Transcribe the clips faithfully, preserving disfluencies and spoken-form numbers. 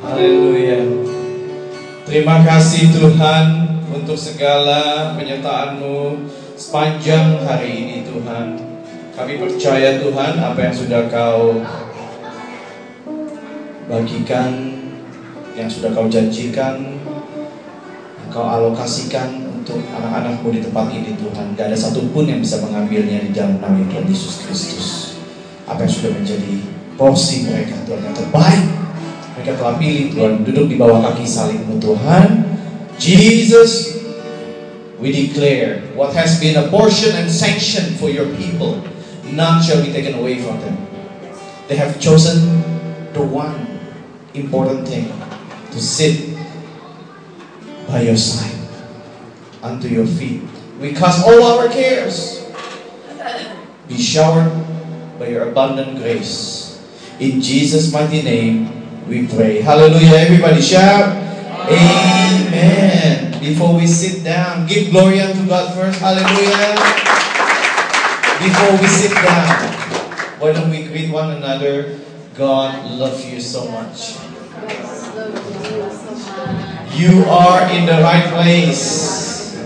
Haleluya. Terima kasih Tuhan untuk segala penyertaan-Mu sepanjang hari ini Tuhan. Kami percaya Tuhan apa yang sudah Kau bagikan, yang sudah Kau janjikan, yang Kau alokasikan untuk anak-anak-Mu di tempat ini Tuhan. Gak ada satupun yang bisa mengambilnya di dalam nama Tuhan Yesus Kristus. Apa yang sudah menjadi porsi mereka Tuhan yang terbaik, mereka telah pilih Tuhan, duduk di bawah kaki salib-Mu Tuhan. Jesus, we declare what has been apportioned and sanctioned for your people, none shall be taken away from them. They have chosen the one important thing, to sit by your side, unto your feet. We cast all our cares, be showered by your abundant grace. In Jesus' mighty name we pray. Hallelujah. Everybody shout Amen. Before we sit down, give glory unto God first. Hallelujah. Before we sit down, why don't we greet one another? God loves you so much. You are in the right place.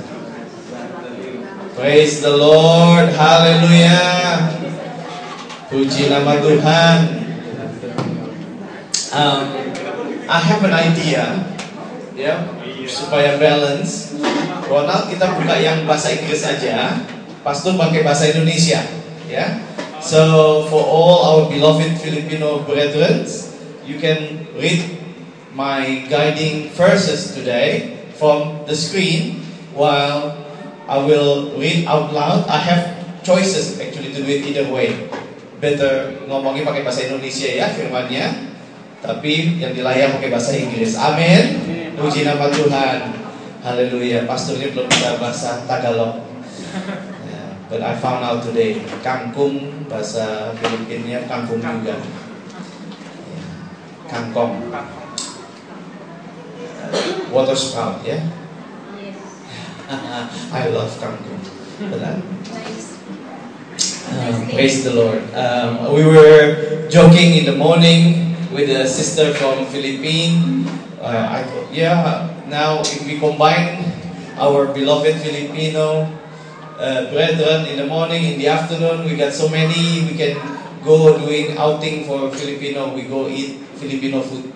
Praise the Lord. Hallelujah. Puji nama Tuhan. um, I have an idea, ya, supaya balance. Ronald, kita buka yang bahasa Inggris aja, Pastor pakai bahasa Indonesia, ya. So for all our beloved Filipino brethren, you can read my guiding verses today from the screen while I will read out loud. I have choices actually to do it either way. Better ngomongin pakai bahasa Indonesia ya firmannya, tapi yang di layar pakai bahasa Inggris. Amin. Puji nama Tuhan. Haleluya. Pastornya belum bisa bahasa Tagalog. Yeah, but I found out today, kangkung bahasa Filipinnya kangkung juga. Yeah. Kangkong. Water sprout, ya. Yeah? I love kangkung. But I, Um, praise the Lord. Um, we were joking in the morning with a sister from Philippines. Uh, I thought, yeah, now if we combine our beloved Filipino uh, brethren in the morning, in the afternoon, we got so many, we can go doing outing for Filipino, we go eat Filipino food.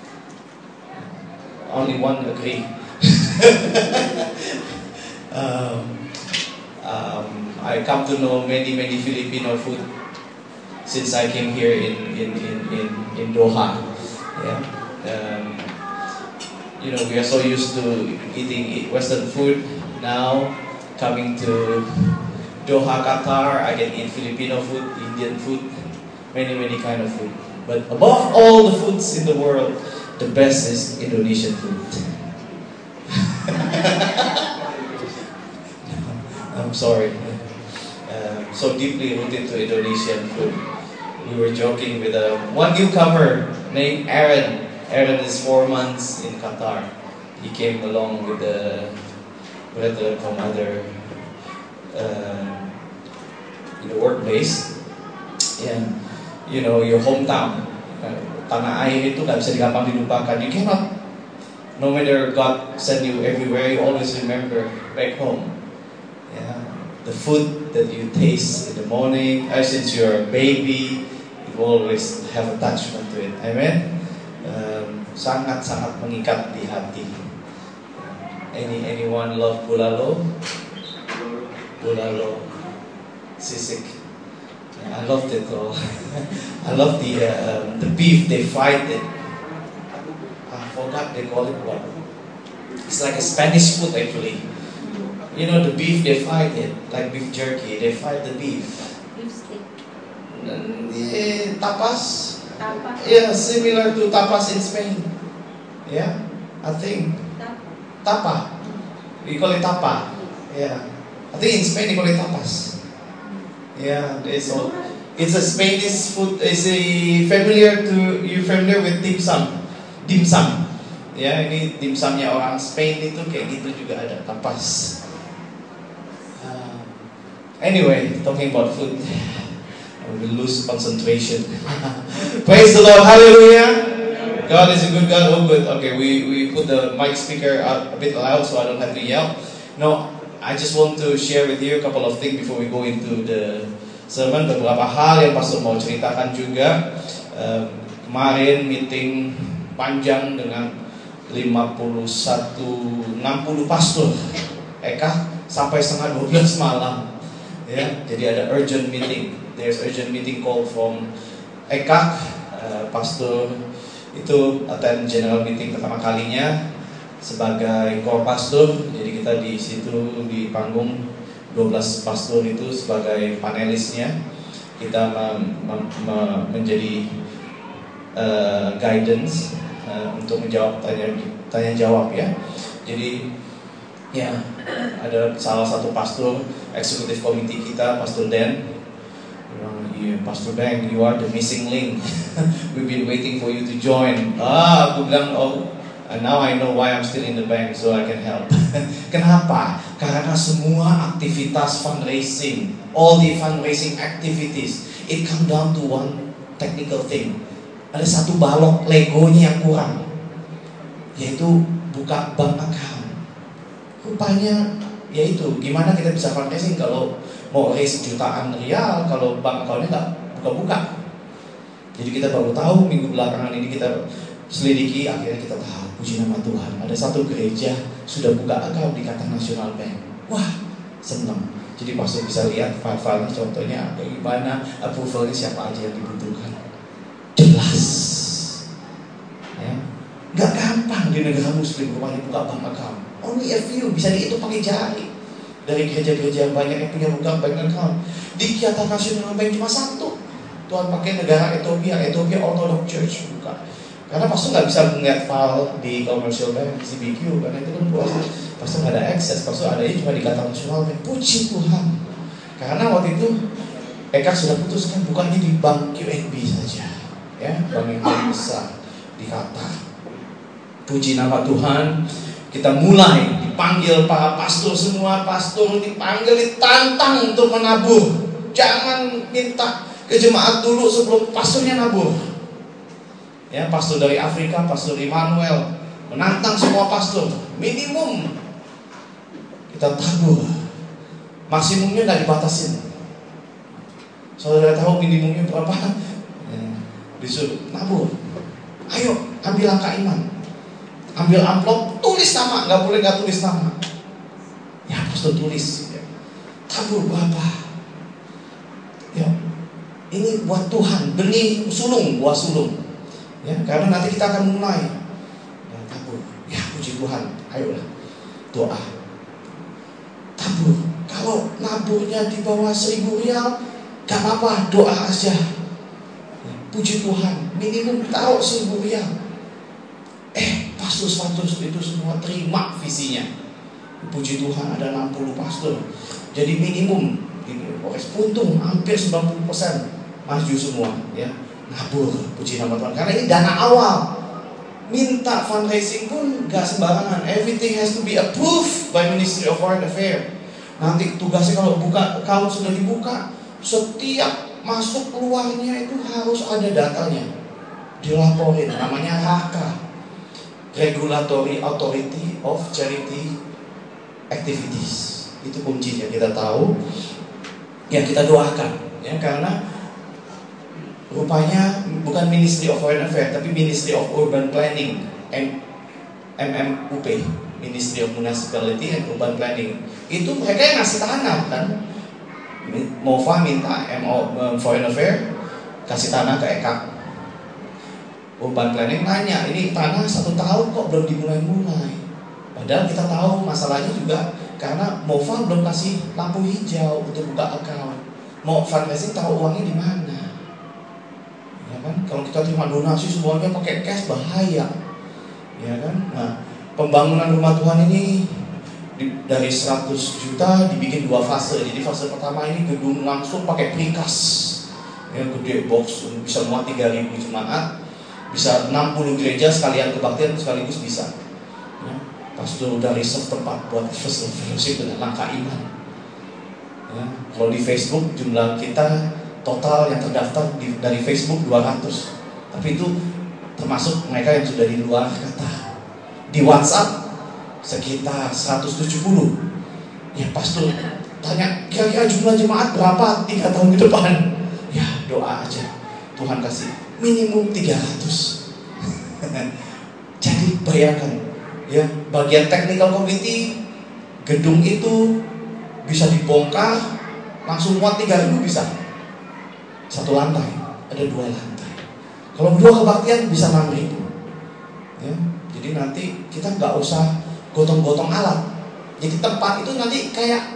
Only one agree. um, um, I come to know many, many Filipino food since I came here in in in in, in Doha. Yeah, um, you know, we are so used to eating Western food. Now coming to Doha, Qatar, I can eat Filipino food, Indian food, many many kind of food. But above all the foods in the world, the best is Indonesian food. I'm sorry. Uh, so deeply rooted to Indonesian food. We were joking with a one newcomer named Aaron. Aaron is four months in Qatar. He came along with the brethren from other uh, you know, workplace. And you know, your hometown, uh, tanah air itu gak bisa gampang dilupakan. You cannot, no matter God send you everywhere, you always remember back home. Yeah, the food that you taste in the morning, uh, since you're a baby, you always have attachment to it. Amen. Um, sangat-sangat mengikat di hati. Any anyone love bulalo? Bulalo, sisig. Yeah, I loved it all. I love the uh, um, the beef they fried it. I forgot they call it what. It's like a Spanish food actually. You know, the beef, they fried it, like beef jerky, they fried the beef. Beef steak. Yeah, tapas. Tapas. Yeah, similar to tapas in Spain. Yeah, I think. Tapa. We call it tapa. Yeah. I think in Spain they call it tapas. Yeah, it's all. It's a Spanish food. Is a familiar to you familiar with dim sum? Dim sum. Ya, ini dim sumnya orang Spain itu kayak gitu juga ada tapas. Uh, anyway, talking about food, I will lose concentration. Praise the Lord, hallelujah. God is a good God. Oh, good. Okay, we, we put the mic speaker out a bit loud so I don't have to yell. No, I just want to share with you a couple of things before we go into the sermon. Beberapa hal yang Pastor mau ceritakan juga. Uh, kemarin meeting panjang dengan lima puluh satu, enam puluh pastor Eka sampai setengah dua belas malam. Ya, jadi ada urgent meeting. There's urgent meeting call from Eka. Uh, pastor itu attend general meeting pertama kalinya sebagai core pastor. Jadi kita di situ di panggung dua belas pastor itu sebagai panelisnya. Kita mem- mem- mem- menjadi uh, guidance uh, untuk menjawab tanya tanya jawab ya. Jadi ya ada salah satu pastor eksekutif komite kita, Pastor Dan. Yeah, Pastor Dan, you are the missing link. We've been waiting for you to join. Ah, aku bilang, oh, and now I know why I'm still in the bank, so I can help. Kenapa? Karena semua aktivitas fundraising, all the fundraising activities, it come down to one technical thing. Ada satu balok legonya yang kurang, yaitu buka bank account. Rupanya, yaitu gimana kita bisa fundraising kalau mau raise jutaan rial kalau bank account-nya nggak buka-buka. Jadi kita baru tahu minggu belakangan ini kita selidiki, akhirnya kita tahu, puji nama Tuhan, ada satu gereja sudah buka account di Qatar National Bank. Wah, senang. Jadi pastor bisa lihat file-filenya, contohnya bagaimana, approvalnya siapa aja yang dibutuhkan. Jelas. Ya. Nggak gampang di negara Muslim rupanya buka bank account. Only a few, bisa dihitung pakai jari. Dari gereja-gereja yang banyak yang punya buka bank account. Di Qatar National Bank cuma satu. Tuhan pakai negara Ethiopia, Ethiopia Orthodox Church buka. Karena pastor nggak bisa melihat file di commercial bank, C B Q, karena itu kan pastor, pastor nggak ada akses. Pastor adanya cuma di Qatar National Bank. Puji Tuhan. Karena waktu itu Eka sudah putuskan bukanya di bank Q N B saja, ya, bank yang paling besar di Qatar. Puji nama Tuhan. Kita mulai dipanggil para pastor semua, pastor dipanggil, ditantang untuk menabur. Jangan minta ke jemaat dulu sebelum pastornya nabur. Ya, pastor dari Afrika, Pastor Emmanuel menantang semua pastor. Minimum kita tabur. Maksimumnya nggak dibatasin. Saudara tahu minimumnya berapa? Ya, disuruh nabur. Ayo, ambil langkah iman. Ambil amplop, tulis nama, nggak boleh nggak tulis nama. Ya, pastor tulis. Ya. Tabur berapa? Ya, ini buat Tuhan. Beli sulung, buah sulung. Ya, karena nanti kita akan mulai. Ya, tabur. Ya, puji Tuhan. Ayolah, doa. Tabur. Kalau naburnya di bawah seribu rial, gak apa-apa, doa aja. Ya, puji Tuhan. Minimum taruh seribu rial. Eh, pastor-pastor itu semua terima visinya. Puji Tuhan ada enam puluh pastor. Jadi minimum ini untung hampir sembilan puluh persen maju semua ya. Nabur, puji nama Tuhan. Karena ini dana awal. Minta fundraising pun gak sembarangan. Everything has to be approved by Ministry of Foreign Affairs. Nanti tugasnya kalau buka account sudah dibuka, setiap masuk keluarnya itu harus ada datanya. Dilaporin, namanya R A C A. Regulatory Authority of Charity Activities. Itu kuncinya, kita tahu. Ya, kita doakan ya, karena rupanya bukan Ministry of Foreign Affairs tapi Ministry of Urban Planning, M M U P, Ministry of Municipality and Urban Planning. Itu mereka yang ngasih tanah kan. Mova minta M O Foreign Affairs kasih tanah ke Eka. Urban Planning nanya, ini tanah satu tahun kok belum dimulai-mulai. Padahal kita tahu masalahnya juga karena Mova belum kasih lampu hijau untuk buka account. Mau fundraising tahu uangnya di mana? Ya kan? Kalau kita terima donasi semuanya pakai cash bahaya. Ya kan? Nah, pembangunan rumah Tuhan ini di, dari seratus juta dibikin dua fase. Jadi fase pertama ini gedung langsung pakai precast. Ya, gede box bisa muat tiga ribu jemaat. Bisa enam puluh gereja sekalian kebaktian sekaligus bisa. Ya, pastor udah reserve tempat buat first fellowship dengan langkah iman. Ya, kalau di Facebook jumlah kita total yang terdaftar di, dari Facebook dua ratus. Tapi itu termasuk mereka yang sudah di luar kata. Di WhatsApp sekitar seratus tujuh puluh. Ya pastor tanya, kira-kira jumlah jemaat berapa tiga tahun ke depan? Ya doa aja, Tuhan kasih minimum tiga ratus. Jadi bayangkan ya, bagian technical committee, gedung itu bisa dibongkar langsung muat tiga ribu bisa. Satu lantai, ada dua lantai. Kalau berdua kebaktian bisa enam ribu ya. Jadi nanti kita nggak usah gotong-gotong alat. Jadi tempat itu nanti kayak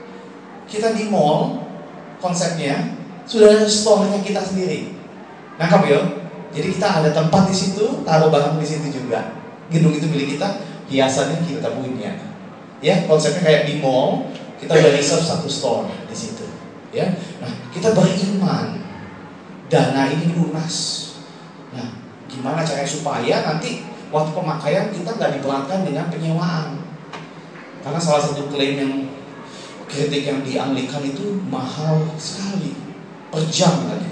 kita di mall, konsepnya sudah ada store-nya kita sendiri. Nangkap ya? Jadi kita ada tempat di situ, taruh barang di situ juga. Gedung itu milik kita, hiasannya kita punya. Ya, konsepnya kayak di mall, kita udah reserve satu store di situ. Ya, nah kita beriman, dana ini lunas. Nah, gimana caranya supaya nanti waktu pemakaian kita nggak diberatkan dengan penyewaan? Karena salah satu klaim yang kritik yang di Anglikan itu mahal sekali per jam lagi.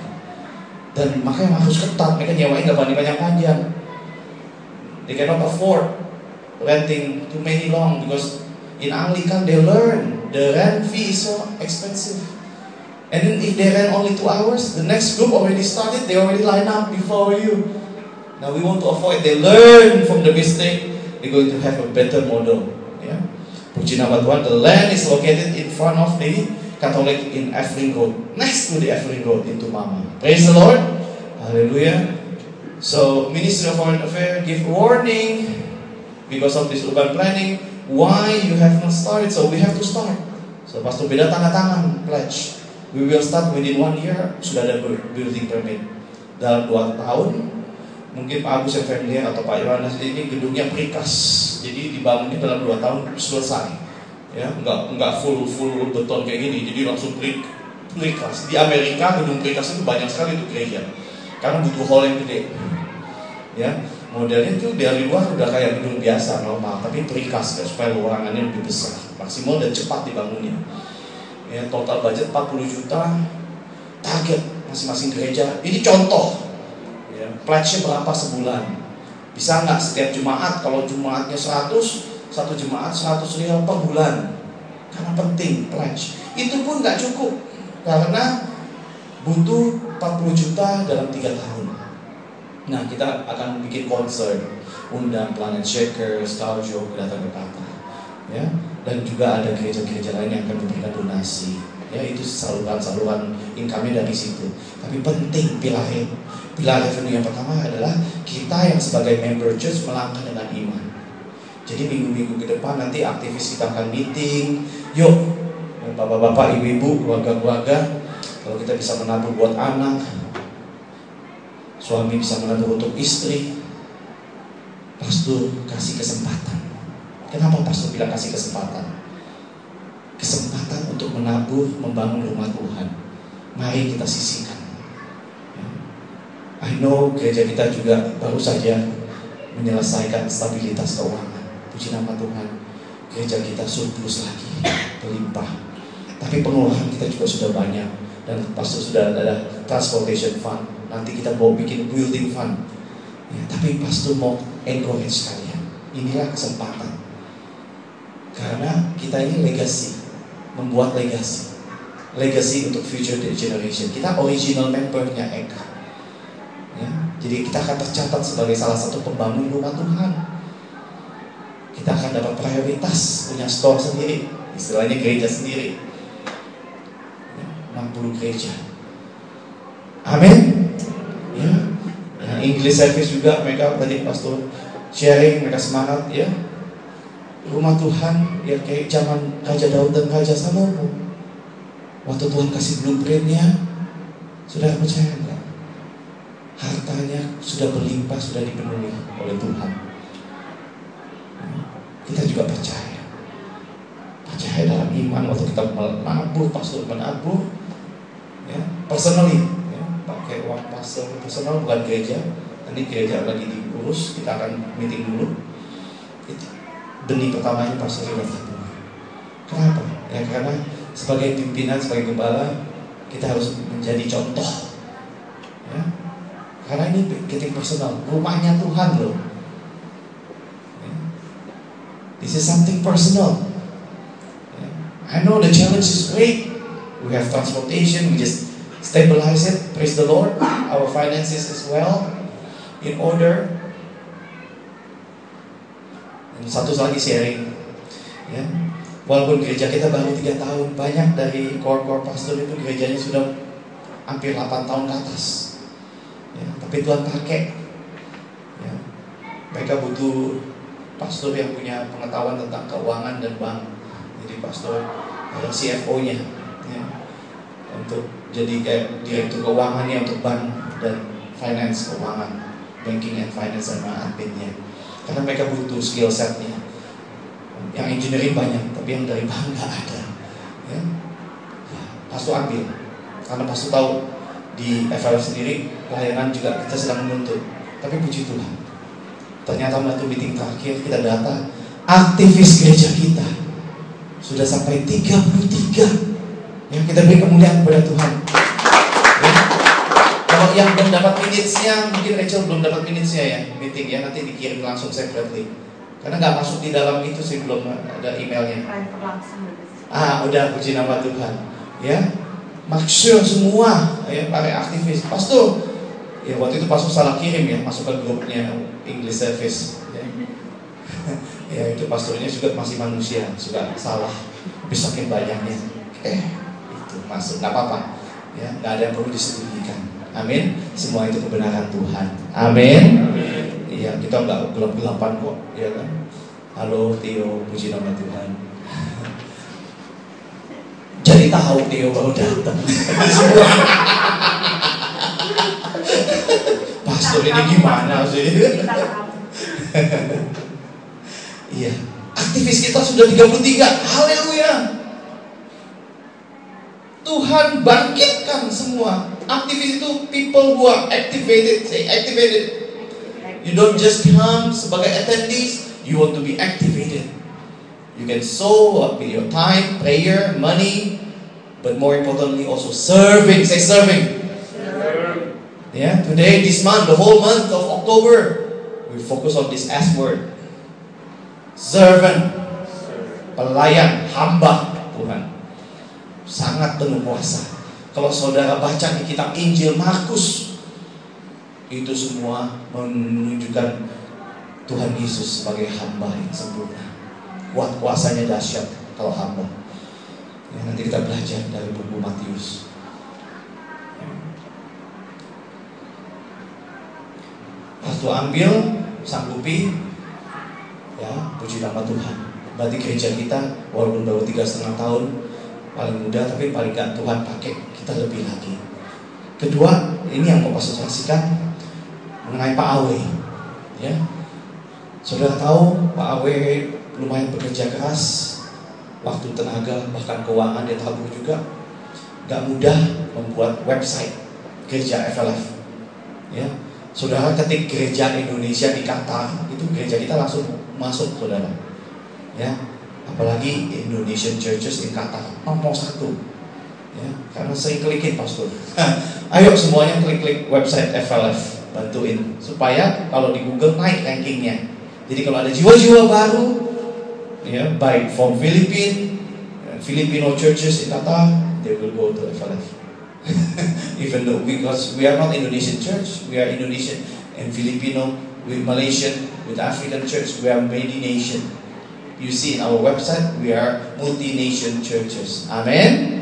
Dan makanya harus ketat, mereka nyewain nggak panjang-panjang. They cannot afford renting too many long because in Anglican they learn the rent fee is so expensive. And then if they rent only two hours, the next group already started, they already line up before you. Now we want to avoid, they learn from the mistake, they're going to have a better model. Yeah. Puji nama Tuhan, the land is located in front of the Catholic in Evelyn Road, next to the Evelyn Road into Mama. Praise the Lord, hallelujah. So Ministry of Foreign Affairs give warning because of this urban planning. Why you have not started? So we have to start. So Pastor Beda tanda tangan pledge. We will start within one year. Sudah ada building permit. Dalam dua tahun, mungkin Pak Agus yang familiar atau Pak Yohanes, ini gedungnya precast. Jadi dibangunnya dalam dua tahun selesai. Ya, enggak enggak full full beton kayak gini. Jadi langsung precast. Di Amerika gedung precast itu banyak sekali itu gereja. Karena butuh hall yang gede. Ya, modelnya itu dari luar udah kayak gedung biasa normal, tapi precast ya, supaya ruangannya lebih besar, maksimal dan cepat dibangunnya. Ya, total budget empat puluh juta, target masing-masing gereja. Ini contoh. Ya, pledge-nya berapa sebulan? Bisa nggak setiap jemaat? Kalau jemaatnya seratus, satu jemaat seratus rial per bulan. Karena penting pledge. Itu pun nggak cukup karena butuh empat puluh juta dalam tiga tahun. Nah, kita akan bikin konser, undang Planet Shaker, Staljo datang ke Qatar, ya. Dan juga ada gereja-gereja lain yang akan memberikan donasi. Ya, itu saluran-saluran income-nya dari situ. Tapi penting pilar pilar revenue yang pertama adalah kita yang sebagai member church melangkah dengan iman. Jadi minggu-minggu ke depan nanti aktivis kita akan meeting. Yuk, bapak-bapak, ibu-ibu, keluarga-keluarga, kalau kita bisa menabung buat anak, suami bisa menabung untuk istri, pastor kasih kesempatan. Kenapa pastor bilang kasih kesempatan? Kesempatan untuk menabur, membangun rumah Tuhan. Mari kita sisihkan. I know gereja kita juga baru saja menyelesaikan stabilitas keuangan. Puji nama Tuhan, gereja kita surplus lagi, berlimpah. Tapi pengeluaran kita juga sudah banyak. Dan pastor sudah ada transportation fund. Nanti kita mau bikin building fund. Ya, tapi pastor mau encourage kalian. Inilah kesempatan. Karena kita ini legacy, membuat legacy, legacy untuk future generation. Kita original membernya Eka, ya, jadi kita akan tercatat sebagai salah satu pembangun rumah Tuhan. Kita akan dapat prioritas, punya store sendiri, istilahnya gereja sendiri, ya, enam puluh gereja. Amin. Ya, nah, English service juga mereka tadi pastor sharing, mereka semangat ya. Rumah Tuhan ya kayak zaman Raja Daud dan Raja Salomo. Waktu Tuhan kasih blueprintnya, sudah percaya enggak? Hartanya sudah berlimpah, sudah dipenuhi oleh Tuhan. Kita juga percaya, percaya dalam iman. Waktu kita menabur, pastor menabur, ya, personally, ya, pakai uang pastor personal, bukan gereja. Nanti gereja lagi diurus, kita akan meeting dulu. Itu benih pertamanya pastor sudah tabur. Kenapa? Ya karena sebagai pimpinan, sebagai gembala, kita harus menjadi contoh. Ya. Karena ini getting personal. Rumahnya Tuhan loh. This is something personal. I know the challenge is great. We have transportation, we just stabilize it. Praise the Lord. Our finances as well in order. Dan satu lagi sharing. Ya. Walaupun gereja kita baru tiga tahun, banyak dari core-core pastor itu gerejanya sudah hampir delapan tahun ke atas. Ya, tapi Tuhan pakai. Ya. Mereka butuh pastor yang punya pengetahuan tentang keuangan dan bank. Jadi pastor uh, C F O-nya ya, untuk jadi kayak direktur keuangannya untuk bank dan finance keuangan, banking and finance sama adminnya. Karena mereka butuh skill setnya. Yang engineering banyak, tapi yang dari bank nggak ada. Ya. Ya, pastor ambil, karena pastor tahu di F L F sendiri pelayanan juga kita sedang menuntut. Tapi puji Tuhan, ternyata waktu meeting terakhir kita data aktivis gereja kita sudah sampai tiga puluh tiga. Yang kita beri kemuliaan kepada Tuhan. Ya. Kalau yang belum dapat minutes-nya, mungkin Rachel belum dapat minutes-nya ya meeting ya, nanti dikirim langsung separately. Karena nggak masuk di dalam itu sih, belum ada emailnya. Ah, udah, puji nama Tuhan. Ya, maksud semua ya para aktivis. Pastor, ya waktu itu pastor salah kirim ya, masuk ke grupnya English Service. Ya, ya itu pastornya juga masih manusia, juga salah. Besakin banyaknya. Eh, itu masuk, nggak apa-apa. Ya, nggak ada yang perlu disembunyikan. Amin. Semua itu kebenaran Tuhan. Amin. Iya, kita nggak gelap-gelapan kok, ya kan? Halo Theo, puji nama Tuhan. Jadi tahu Theo baru datang. Pastor ini gimana sih? Iya, aktivis kita sudah tiga puluh tiga. Haleluya. Tuhan bangkitkan semua. Aktivis itu people who are activated. Say activated. You don't just come sebagai attendees, you want to be activated. You can sow with your time, prayer, money, but more importantly also serving. Say serving. Serve. Yeah, today, this month, the whole month of October, we focus on this S word. Servant. Pelayan, hamba Tuhan. Sangat penuh kuasa. Kalau saudara baca di kitab Injil Markus, itu semua menunjukkan Tuhan Yesus sebagai hamba yang sempurna. Kuat kuasanya dahsyat kalau hamba. Ya, nanti kita belajar dari buku Matius. Waktu ambil, sanggupi, ya puji nama Tuhan. Berarti gereja kita walaupun baru tiga setengah tahun, paling muda tapi paling gak Tuhan pakai kita lebih lagi. Kedua, ini yang mau pastor saksikan mengenai Pak Awe, ya. Saudara tahu Pak Awe lumayan bekerja keras, waktu, tenaga, bahkan keuangan dia tabur juga. Gak mudah membuat website gereja F L F, ya. Saudara ketik gereja Indonesia di Qatar, itu gereja kita langsung masuk, saudara, ya. Apalagi Indonesian Churches in Qatar nomor satu, ya. Karena sering klikin pastor. Ayo semuanya klik-klik website F L F. Bantuin supaya kalau di Google naik rankingnya. Jadi kalau ada jiwa-jiwa baru, ya, baik from Philippines, Filipino churches in Qatar, they will go to F L F. Even though because we are not Indonesian church, we are Indonesian and Filipino with Malaysian with African church, we are many nation. You see in our website, we are multi-nation churches. Amen.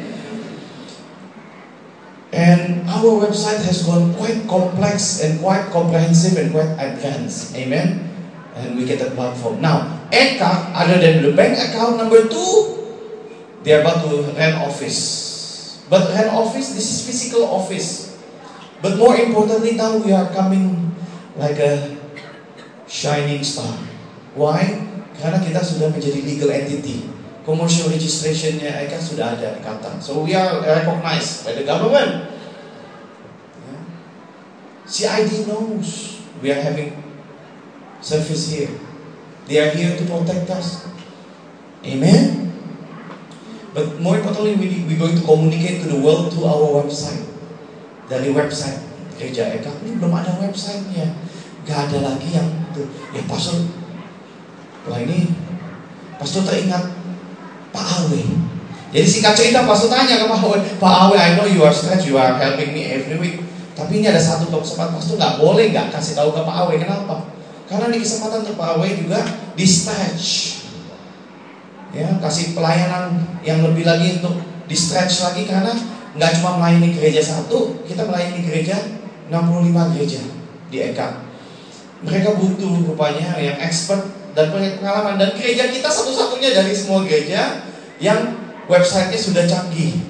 And our website has gone quite complex and quite comprehensive and quite advanced. Amen. And we get a platform. Now, Eka, other than the bank account, number two, they are about to rent office. But rent office, this is physical office. But more importantly, now we are coming like a shining star. Why? Karena kita sudah menjadi legal entity. Commercial registration-nya Eka sudah ada di Qatar. So we are recognized by the government. Yeah. C I D knows we are having service here. They are here to protect us. Amen. But more importantly, we we're going to communicate to the world through our website. Dari website gereja Eka ini belum ada websitenya, gak ada lagi yang tuh. Ya pastor, wah ini pastor teringat Pak Awe. Jadi singkat cerita pastor tanya ke Pak Awe, Pak Awe, I know you are stretched, you are helping me every week, tapi ini ada satu kesempatan pastor nggak boleh nggak kasih tahu ke Pak Awe. Kenapa? Karena di kesempatan untuk Pak Awe juga di stretch, ya kasih pelayanan yang lebih lagi untuk di stretch lagi, karena nggak cuma melayani gereja satu, kita melayani gereja enam puluh lima gereja di Eka. Mereka butuh rupanya yang expert dan punya pengalaman, dan gereja kita satu-satunya dari semua gereja yang websitenya sudah canggih.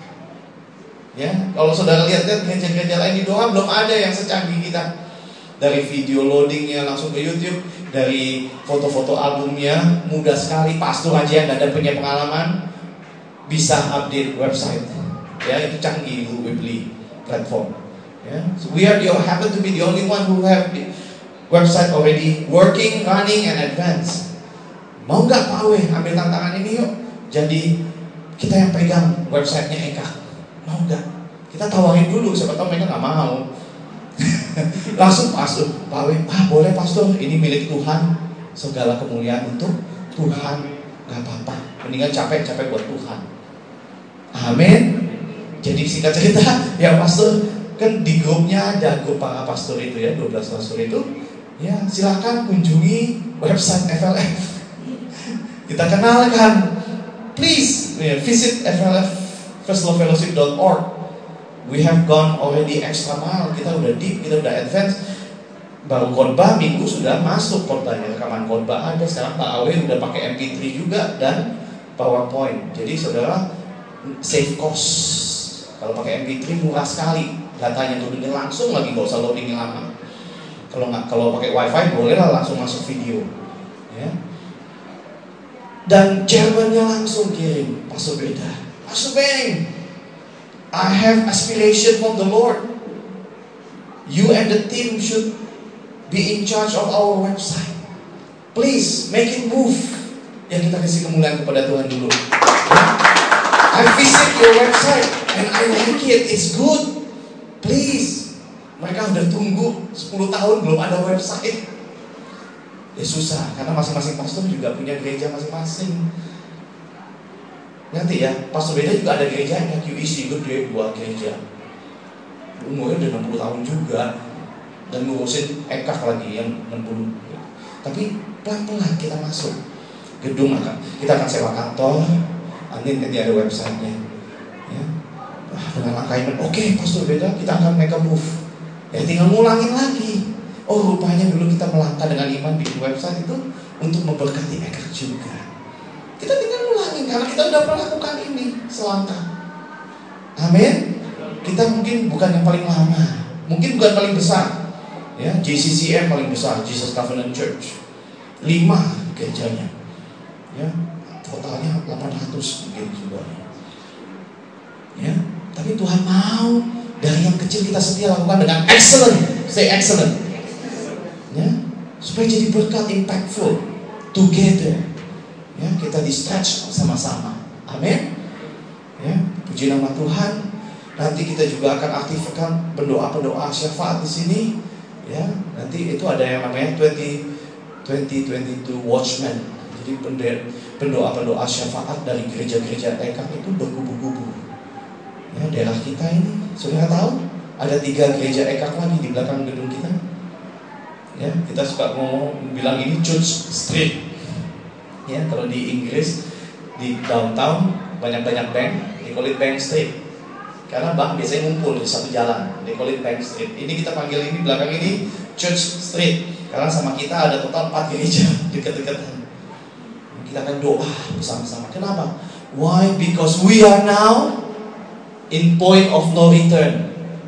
Ya, kalau saudara lihat-lihat gereja-gereja lain di Doha belum ada yang secanggih kita. Dari video loadingnya langsung ke YouTube, dari foto-foto albumnya mudah sekali. Pastor aja yang gak ada punya pengalaman bisa update website. Ya, itu canggih Google Weebly platform. Ya, so we are the, happen to be the only one who have the website already working, running, and advanced. Mau nggak Pak Awe ambil tantangan ini yuk? Jadi kita yang pegang websitenya Eka. Mau nggak? Kita tawarin dulu, siapa tahu mereka nggak mau. Langsung pastor, Pak Awe, ah boleh pastor, ini milik Tuhan, segala kemuliaan untuk Tuhan, nggak apa-apa. Mendingan capek-capek buat Tuhan. Amin. Jadi singkat cerita, ya pastor, kan di grupnya ada grup para pastor itu ya, dua belas pastor itu. Ya silakan kunjungi website F L F. Kita kenalkan, please visit F L F first love fellowship dot org. We have gone already extra mile. Kita udah deep, kita udah advance. Baru khotbah minggu sudah masuk khotbahnya, rekaman khotbah ada. Sekarang Pak Awe udah pakai M P tiga juga dan PowerPoint. Jadi saudara save cost. Kalau pakai M P tiga murah sekali. Datanya turunnya langsung lagi, nggak usah loading lama. Kalau nggak, kalau pakai wifi bolehlah langsung masuk video, ya. Dan chairman-nya langsung kirim, Pastor Beda, Pastor Beng, I have aspiration from the Lord. You and the team should be in charge of our website. Please make it move. Yang kita kasih kemuliaan kepada Tuhan dulu. I visit your website and I like it. It's good. Please. Mereka udah tunggu sepuluh tahun belum ada website. Ya susah, karena masing-masing pastor juga punya gereja masing-masing. Nanti ya, Pastor Beda juga ada gerejanya, Q E C gede, dua gereja. Umurnya udah enam puluh tahun juga. Dan ngurusin Eka lagi yang enam puluh. Tapi pelan-pelan kita masuk gedung, akan kita akan sewa kantor. Amin, nanti ada websitenya, ya. Dengan langkah iman, oke Pastor Beda, kita akan make a move. Ya tinggal ngulangin lagi. Oh rupanya dulu kita melangkah dengan iman bikin website itu untuk memberkati Eka juga. Kita tinggal ngulangin karena kita udah melakukan ini selangkah. Amin. Kita mungkin bukan yang paling lama, mungkin bukan paling besar. Ya, J C C M paling besar, Jesus Covenant Church, lima gerejanya. Ya, totalnya delapan ratus mungkin juga. Ya, tapi Tuhan mau dari yang kecil kita setia lakukan dengan excellent, say excellent, ya, supaya jadi berkat, impactful, together, ya, kita di stretch sama-sama, amin, ya, puji nama Tuhan. Nanti kita juga akan aktifkan pendoa-pendoa syafaat di sini, ya, nanti itu ada yang namanya twenty twenty-two Watchmen, jadi pendoa-pendoa syafaat dari gereja-gereja Eka itu berkubu-kubu, ya, daerah kita ini. Saudara tahu ada tiga gereja Eka lagi di belakang gedung kita. Ya, kita suka ngomong bilang ini Church Street. Ya, kalau di Inggris di downtown banyak-banyak bank, di call it Bank Street. Karena bank biasanya ngumpul di satu jalan, di call it Bank Street. Ini kita panggil ini belakang ini Church Street. Karena sama kita ada total empat gereja dekat-dekatan. Kita akan doa bersama-sama. Kenapa? Why? Because we are now in point of no return.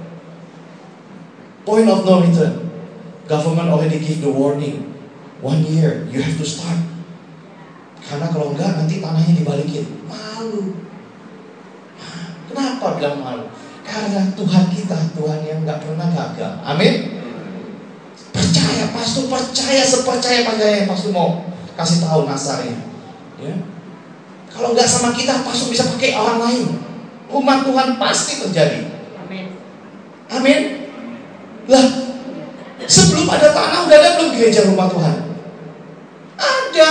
Point of no return. Government already give the warning. One year, you have to start. Karena kalau enggak nanti tanahnya dibalikin. Malu. Kenapa bilang malu? Karena Tuhan kita, Tuhan yang enggak pernah gagal. Amin. Percaya, pastor, percaya sepercaya percaya pastor mau kasih tahu nasarnya. Ya. Kalau enggak sama kita, pastor bisa pakai orang lain. Umat Tuhan pasti terjadi. Amin. Amin. Lah, sebelum ada tanah udah ada belum gereja rumah Tuhan? Ada.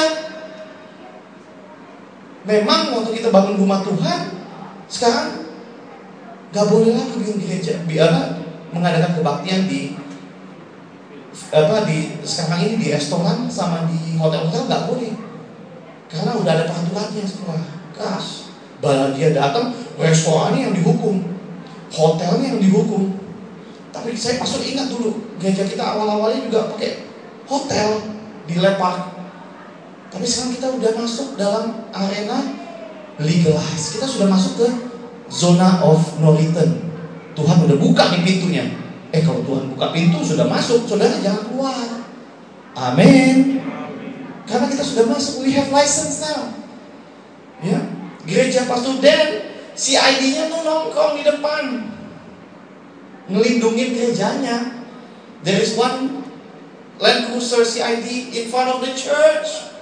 Memang waktu kita bangun rumah Tuhan, sekarang gak boleh lagi bikin gereja, biar mengadakan kebaktian di apa di sekarang ini di restoran sama di hotel-hotel nggak boleh, karena udah ada peraturannya semua. Keras. Bahkan dia datang, restorannya yang dihukum, hotelnya yang dihukum. Tapi saya pastor ingat dulu, gereja kita awal-awalnya juga pakai hotel di Lepak. Tapi sekarang kita udah masuk dalam arena legalize. Kita sudah masuk ke zona of no return. Tuhan udah buka nih pintunya. Eh kalau Tuhan buka pintu sudah masuk, saudara jangan keluar. Amin. Karena kita sudah masuk, we have license now. Ya, gereja Pastor Dan, C I D-nya tuh nongkrong di depan, ngelindungin gerejanya. There is one Land Cruiser C I D in front of the church.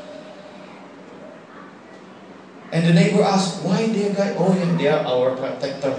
And the neighbor asked, why they guy? Oh yeah, they are our protector.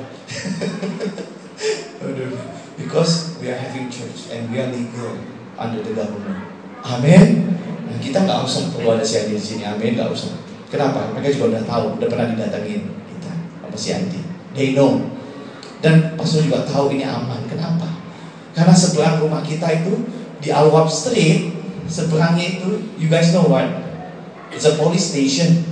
Because we are having church and we are legal under the government. Amin. Nah, kita nggak usah perlu ada C I D di sini. Amin, nggak usah. Kenapa? Mereka juga udah tahu, udah pernah didatangin kita apa C I D. They know. Dan pastor juga tahu ini aman. Kenapa? Karena seberang rumah kita itu di Alwab Street, seberangnya itu, you guys know what? It's a police station.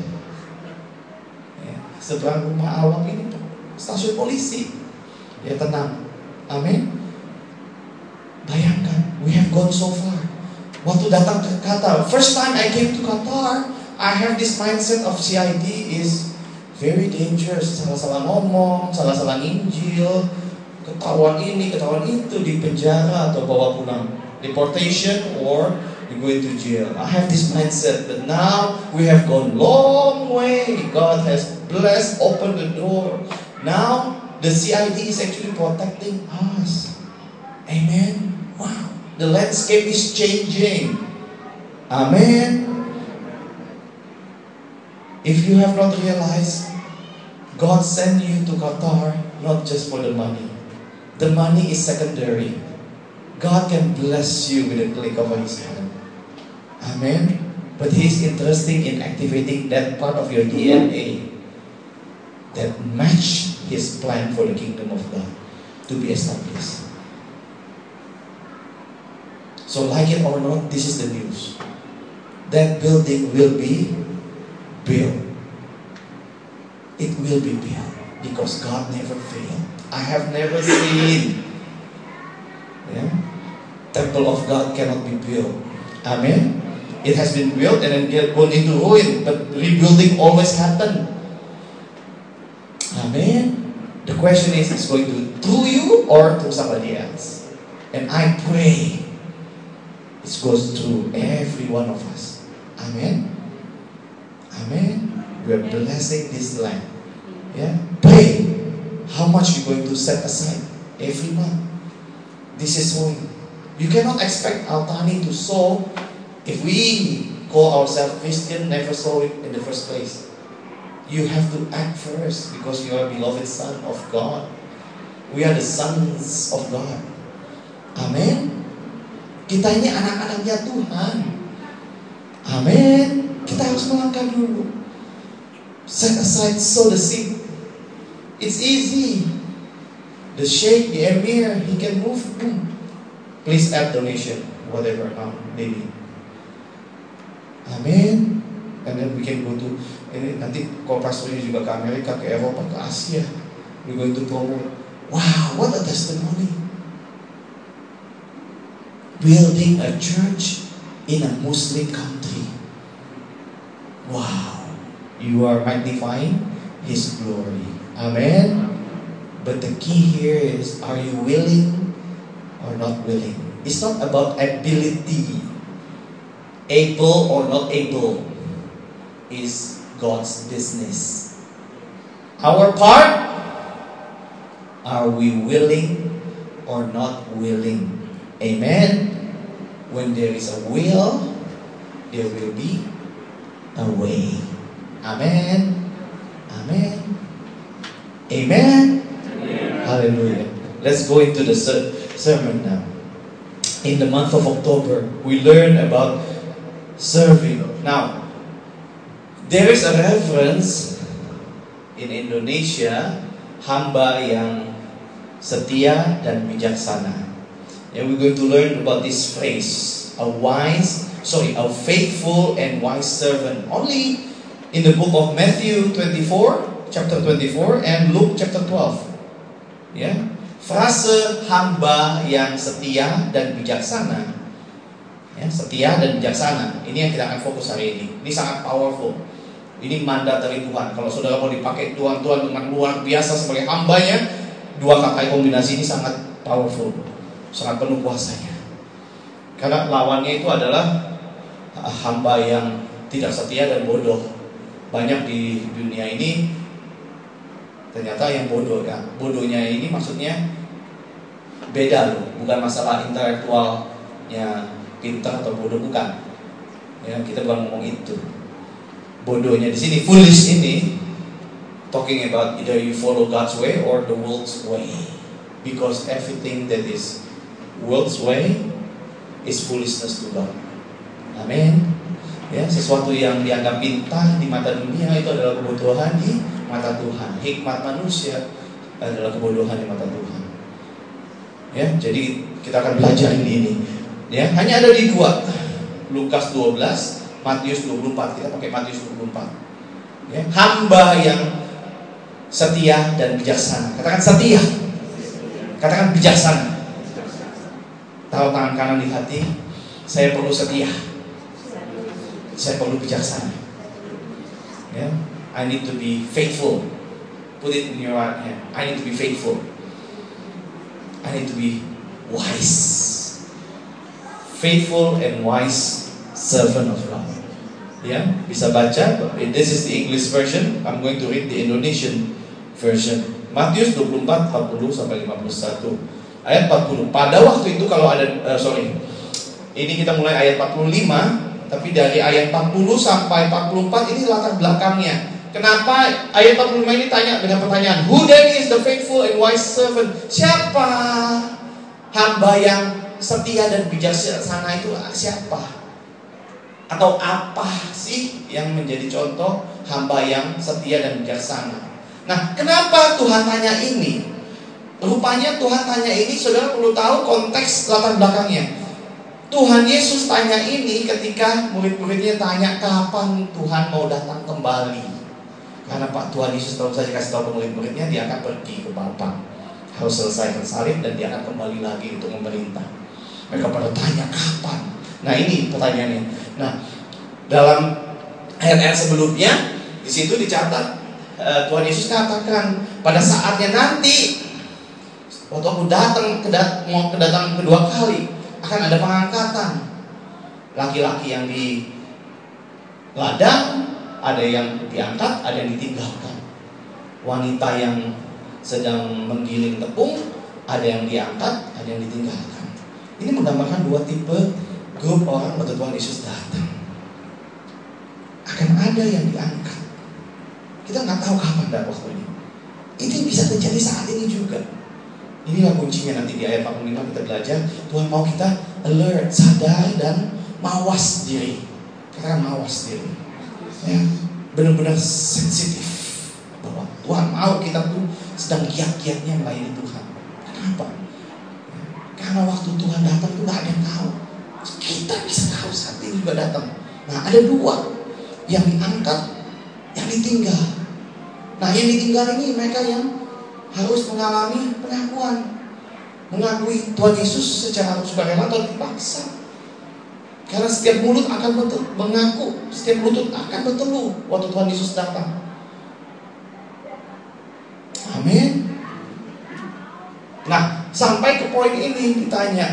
Seberang rumah Alwab ini stasiun polisi. Ya tenang. Amin. Bayangkan, we have gone so far. Waktu datang ke Qatar, first time I came to Qatar, I have this mindset of C I D is very dangerous. Salah-salah ngomong, salah-salah nginjil, ketahuan ini, ketahuan itu, di penjara atau bawa pulang, deportation or you go into jail. I have this mindset, but now we have gone long way. God has blessed, opened the door. Now the C I D is actually protecting us. Amen. Wow. The landscape is changing. Amen. If you have not realized, God sent you to Qatar not just for the money. The money is secondary. God can bless you with a click of His hand. Amen. But He is interested in activating that part of your D N A that match His plan for the kingdom of God to be established. So like it or not, this is the news. That building will be built. It will be built because God never failed. I have never seen yeah, temple of God cannot be built. Amen. It has been built and then get gone into ruin, but rebuilding always happen. Amen. The question is, it's going to through you or through somebody else? And I pray it goes through every one of us. Amen. Amen. We are blessing this land. Yeah. Pray how much you're going to set aside every month. This is sowing. You cannot expect Altani to sow if we call ourselves Christian, never sow it in the first place. You have to act first because you are a beloved son of God. We are the sons of God. Amen. Kita ini anak-anaknya Tuhan. Amen. Kita harus melangkah dulu. Set aside, sow the seed. It's easy. The sheikh, the emir, he can move. Boom. Please add donation, whatever amount, maybe. Amen. And then we can go to, ini nanti kalau pastornya juga ke Amerika, ke Eropa, ke Asia. We're going to promote. Wow, what a testimony. Building a church in a Muslim country. Wow. You are magnifying His glory. Amen. But the key here is, are you willing or not willing? It's not about ability. Able or not able is God's business. Our part, are we willing or not willing? Amen. When there is a will, there will be a way. Amen. Amen. Amen. Amen. Hallelujah. Let's go into the ser- sermon now. in the month of October, we learn about serving. Now, there is a reference in Indonesia, hamba yang setia dan bijaksana. And we're going to learn about this phrase, a wise, sorry, a faithful and wise servant. Only in the book of Matthew twenty-four, chapter twenty-four, and Luke chapter twelve. Ya, frase hamba yang setia dan bijaksana. Ya, setia dan bijaksana. Ini yang kita akan fokus hari ini. Ini sangat powerful. Ini mandat dari Tuhan. Kalau saudara mau dipakai Tuhan, Tuhan dengan luar biasa sebagai hambanya, dua kata kombinasi ini sangat powerful, sangat penuh kuasanya. Karena lawannya itu adalah hamba yang tidak setia dan bodoh. Banyak di dunia ini ternyata yang bodoh ya. Bodohnya ini maksudnya beda loh, bukan masalah intelektualnya pintar atau bodoh, bukan. Ya, kita bukan ngomong itu. Bodohnya di sini, foolish ini talking about either you follow God's way or the world's way. Because everything that is world's way is foolishness to God. Amin. Ya, sesuatu yang dianggap pintar di mata dunia itu adalah kebodohan di mata Tuhan. Hikmat manusia adalah kebodohan di mata Tuhan. Ya, jadi kita akan belajar ini. Ya, hanya ada di dua, Lukas dua belas, Matius dua puluh empat. Kita pakai Matius dua puluh empat. Ya, hamba yang setia dan bijaksana. Katakan setia. Katakan bijaksana. Taruh tangan kanan di hati. Saya perlu setia. Saya perlu bijaksana. Ya, I need to be faithful. Put it in your right hand. I need to be faithful. I need to be wise. Faithful and wise servant of God. Ya, bisa baca. This is the English version. I'm going to read the Indonesian version. Matius dua puluh empat, empat puluh sampai lima puluh satu. Ayat empat puluh. Pada waktu itu kalau ada uh, sorry. Ini kita mulai ayat empat puluh lima, tapi dari ayat empat puluh sampai empat puluh empat ini latar belakangnya. Kenapa ayat empat puluh lima ini tanya dengan pertanyaan, who then is the faithful and wise servant? Siapa hamba yang setia dan bijaksana itu? Siapa? Atau apa sih yang menjadi contoh hamba yang setia dan bijaksana? Nah, kenapa Tuhan tanya ini? Rupanya Tuhan tanya ini, saudara perlu tahu konteks latar belakangnya. Tuhan Yesus tanya ini ketika murid-muridnya tanya kapan Tuhan mau datang kembali. Karena Pak Tuhan Yesus tahu saja kasih tahu ke murid-muridnya dia akan pergi ke Bapa, harus selesaikan salib dan dia akan kembali lagi untuk memerintah. Mereka pada tanya kapan. Nah, ini pertanyaannya. Nah, dalam ayat-ayat sebelumnya di situ dicatat uh, Tuhan Yesus katakan pada saatnya nanti waktu aku datang kedat mau kedatangan kedua kali akan ada pengangkatan. Laki-laki yang di ladang ada yang diangkat, ada yang ditinggalkan. Wanita yang sedang menggiling tepung ada yang diangkat, ada yang ditinggalkan. Ini menggambarkan dua tipe grup orang waktu Tuhan Yesus datang. Akan ada yang diangkat. Kita nggak tahu kapan dah waktunya. Ini bisa terjadi saat ini juga. Inilah kuncinya nanti di ayat empat puluh lima kita belajar. Tuhan mau kita alert, sadar dan mawas diri. Katakan mawas diri. Ya, benar-benar sensitif bahwa Tuhan mau kita tuh sedang giat-giatnya melayani Tuhan. Kenapa? Karena waktu Tuhan datang tuh nggak ada yang tahu. Kita bisa tahu saat ini juga datang. Nah, ada dua, yang diangkat, yang ditinggal. Nah, yang ditinggal ini mereka yang harus mengalami pengakuan, mengakui Tuhan Yesus secara sukarela atau dipaksa. Karena setiap mulut akan betul, mengaku, setiap lutut akan berteluh waktu Tuhan Yesus datang. Amin. Nah, sampai ke poin ini ditanya,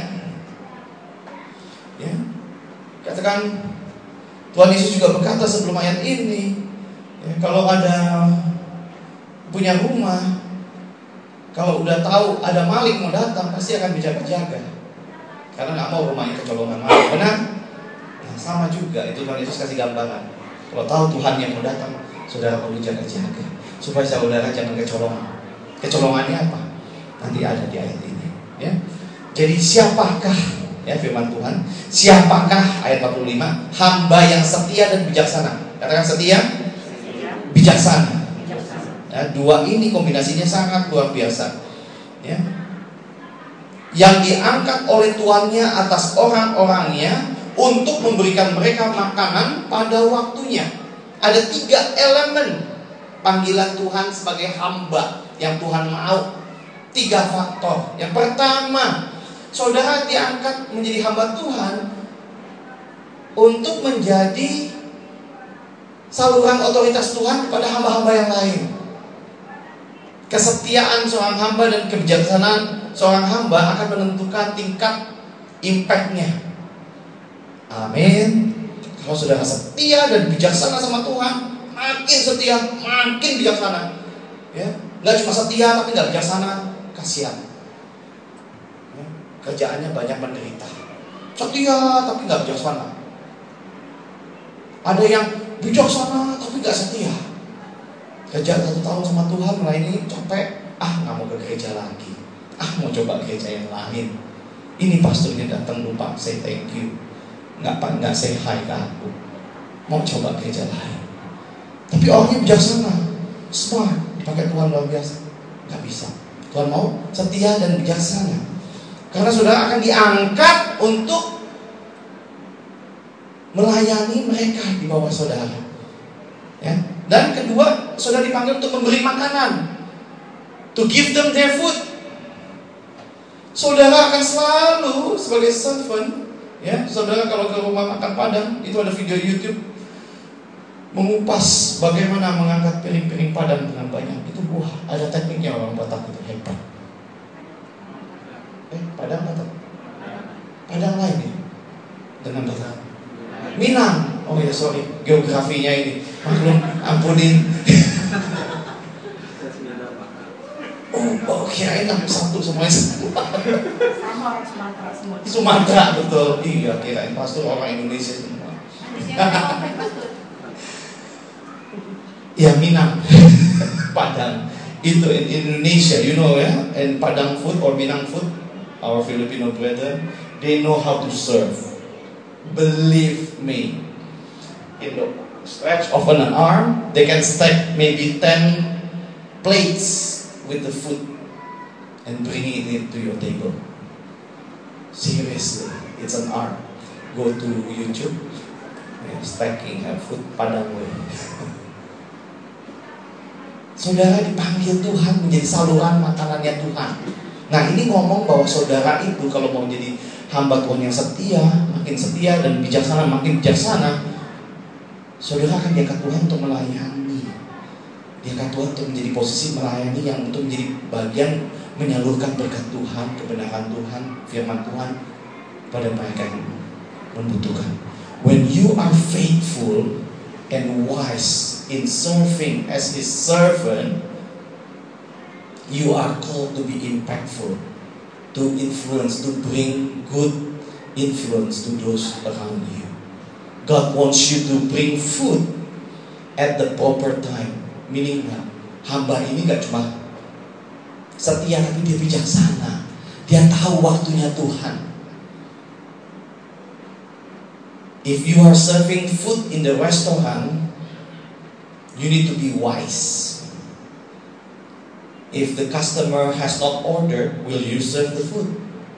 ya, katakan Tuhan Yesus juga berkata sebelum ayat ini, ya, kalau ada punya rumah, kalau udah tahu ada maling mau datang, pasti akan berjaga-jaga, karena nggak mau rumahnya kecolongan maling. Benar? Nah, sama juga itu Tuhan Yesus kasih gambaran. Kalau tahu Tuhan yang mau datang, saudara perlu jaga-jaga supaya saudara jangan kecolongan. Kecolongannya apa? Nanti ada di ayat ini. Ya. Jadi siapakah ya firman Tuhan. Siapakah, ayat empat puluh lima, hamba yang setia dan bijaksana? Katakan setia, bijaksana. Ya, dua ini kombinasinya sangat luar biasa. Ya. Yang diangkat oleh tuannya atas orang-orangnya untuk memberikan mereka makanan pada waktunya. Ada tiga elemen panggilan Tuhan sebagai hamba yang Tuhan mau. Tiga faktor. Yang pertama, saudara diangkat menjadi hamba Tuhan untuk menjadi saluran otoritas Tuhan kepada hamba-hamba yang lain. Kesetiaan seorang hamba dan kebijaksanaan seorang hamba akan menentukan tingkat impact-nya. Amin. Kalau saudara setia dan bijaksana sama Tuhan, makin setia, makin bijaksana. Ya, nggak cuma setia tapi nggak bijaksana, kasihan. Ya, kerjaannya banyak menderita. Setia tapi nggak bijaksana. Ada yang bijaksana tapi nggak setia. Kerja satu tahun sama Tuhan, melayani capek, ah nggak mau ke gereja lagi, ah mau coba gereja yang lain. Ini pastornya datang lupa say thank you, nggak nggak say hi ke aku, mau coba gereja lain. Tapi orangnya bijaksana, smart, dipakai Tuhan luar biasa. Nggak bisa. Tuhan mau setia dan bijaksana, karena saudara akan diangkat untuk melayani mereka di bawah saudara. Ya. Dan kedua, saudara dipanggil untuk memberi makanan, to give them their food. Saudara akan selalu sebagai servant, ya. Saudara kalau ke rumah makan Padang, itu ada video YouTube mengupas bagaimana mengangkat piring-piring Padang dengan banyak. Itu wah, ada tekniknya orang Batak itu hebat. Eh, Padang Batak, Padang lain ya, dengan Batak. Minang, oh ya sorry, geografinya ini, maklum, ampunin. Oh, oh kirain enam satu semuanya semua. Sama orang Sumatera semua. Sumatera betul, iya kirain pastor orang Indonesia semua. Ya Minang, Padang, itu in Indonesia, you know ya, and Padang food or Minang food, our Filipino brethren, they know how to serve. Believe me, in the stretch of an arm, they can stack maybe ten plates with the food and bringing it to your table. Seriously, it's an art. Go to YouTube, yeah, stacking uh, food Padang way. Saudara dipanggil Tuhan menjadi saluran makanannya Tuhan. Nah ini ngomong bahwa saudara itu kalau mau jadi hamba Tuhan yang setia, makin setia dan bijaksana, makin bijaksana, saudara akan diangkat Tuhan untuk melayani. Diangkat Tuhan untuk menjadi posisi melayani yang untuk menjadi bagian menyalurkan berkat Tuhan, kebenaran Tuhan, firman Tuhan pada mereka yang membutuhkan. When you are faithful and wise in serving as His servant, you are called to be impactful, to influence, to bring good influence to those around you. God wants you to bring food at the proper time. Meaning what? Hamba ini gak cuma setia, tapi dia bijaksana. Dia tahu waktunya Tuhan. If you are serving food in the restaurant, you need to be wise. If the customer has not ordered, will you serve the food?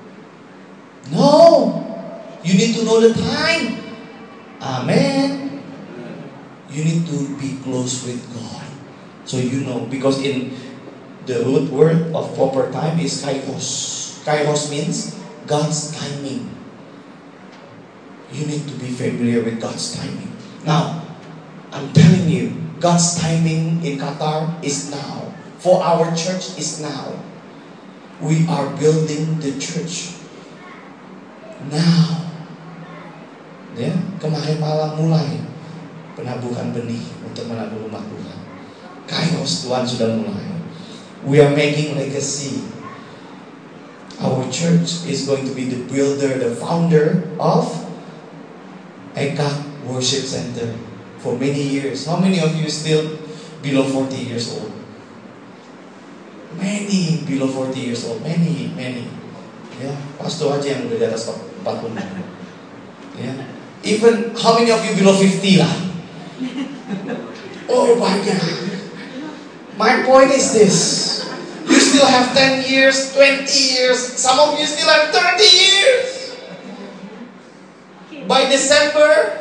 No. You need to know the time. Amen. You need to be close with God. So you know, because in the root word of proper time is kairos. Kairos means God's timing. You need to be familiar with God's timing. Now, I'm telling you, God's timing in Qatar is now. For our church is now. We are building the church now. Ya, kemarin malam mulai penaburan benih untuk menabur rumah Tuhan. Kairos Tuhan sudah mulai. We are making legacy. Our church is going to be the builder, the founder of Eka Worship Center for many years. How many of you still below forty years old? Many below forty years old, many, many. Ya, pastor aja yang udah di atas empat puluh. Ya. Even how many of you below fifty lah? Oh banyak. My point is this. You still have ten years, twenty years. Some of you still have thirty years. By December,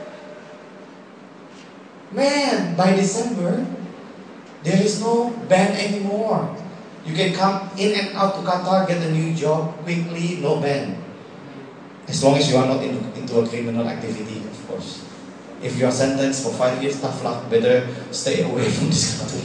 man, by December, there is no ban anymore. You can come in and out to Qatar, get a new job quickly, no ban. As long as you are not in, into a criminal activity, of course. If you are sentenced for five years, tough luck, better stay away from this country.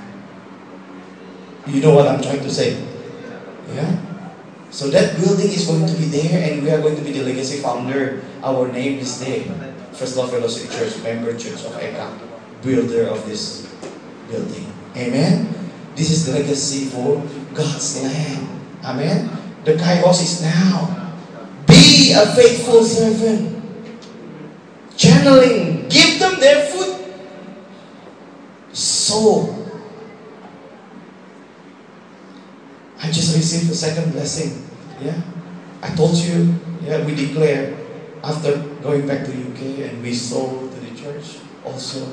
You know what I'm trying to say? Yeah? So that building is going to be there, and we are going to be the legacy founder. Our name is there. First Love Fellowship Church, member church of E K A, builder of this building. Amen? This is the legacy for God's land. Amen? The Kairos is now. Be a faithful servant. Channeling. Give them their food. So, I just received a second blessing. Yeah, I told you. Yeah, we declare after going back to U K, and we sold to the church also.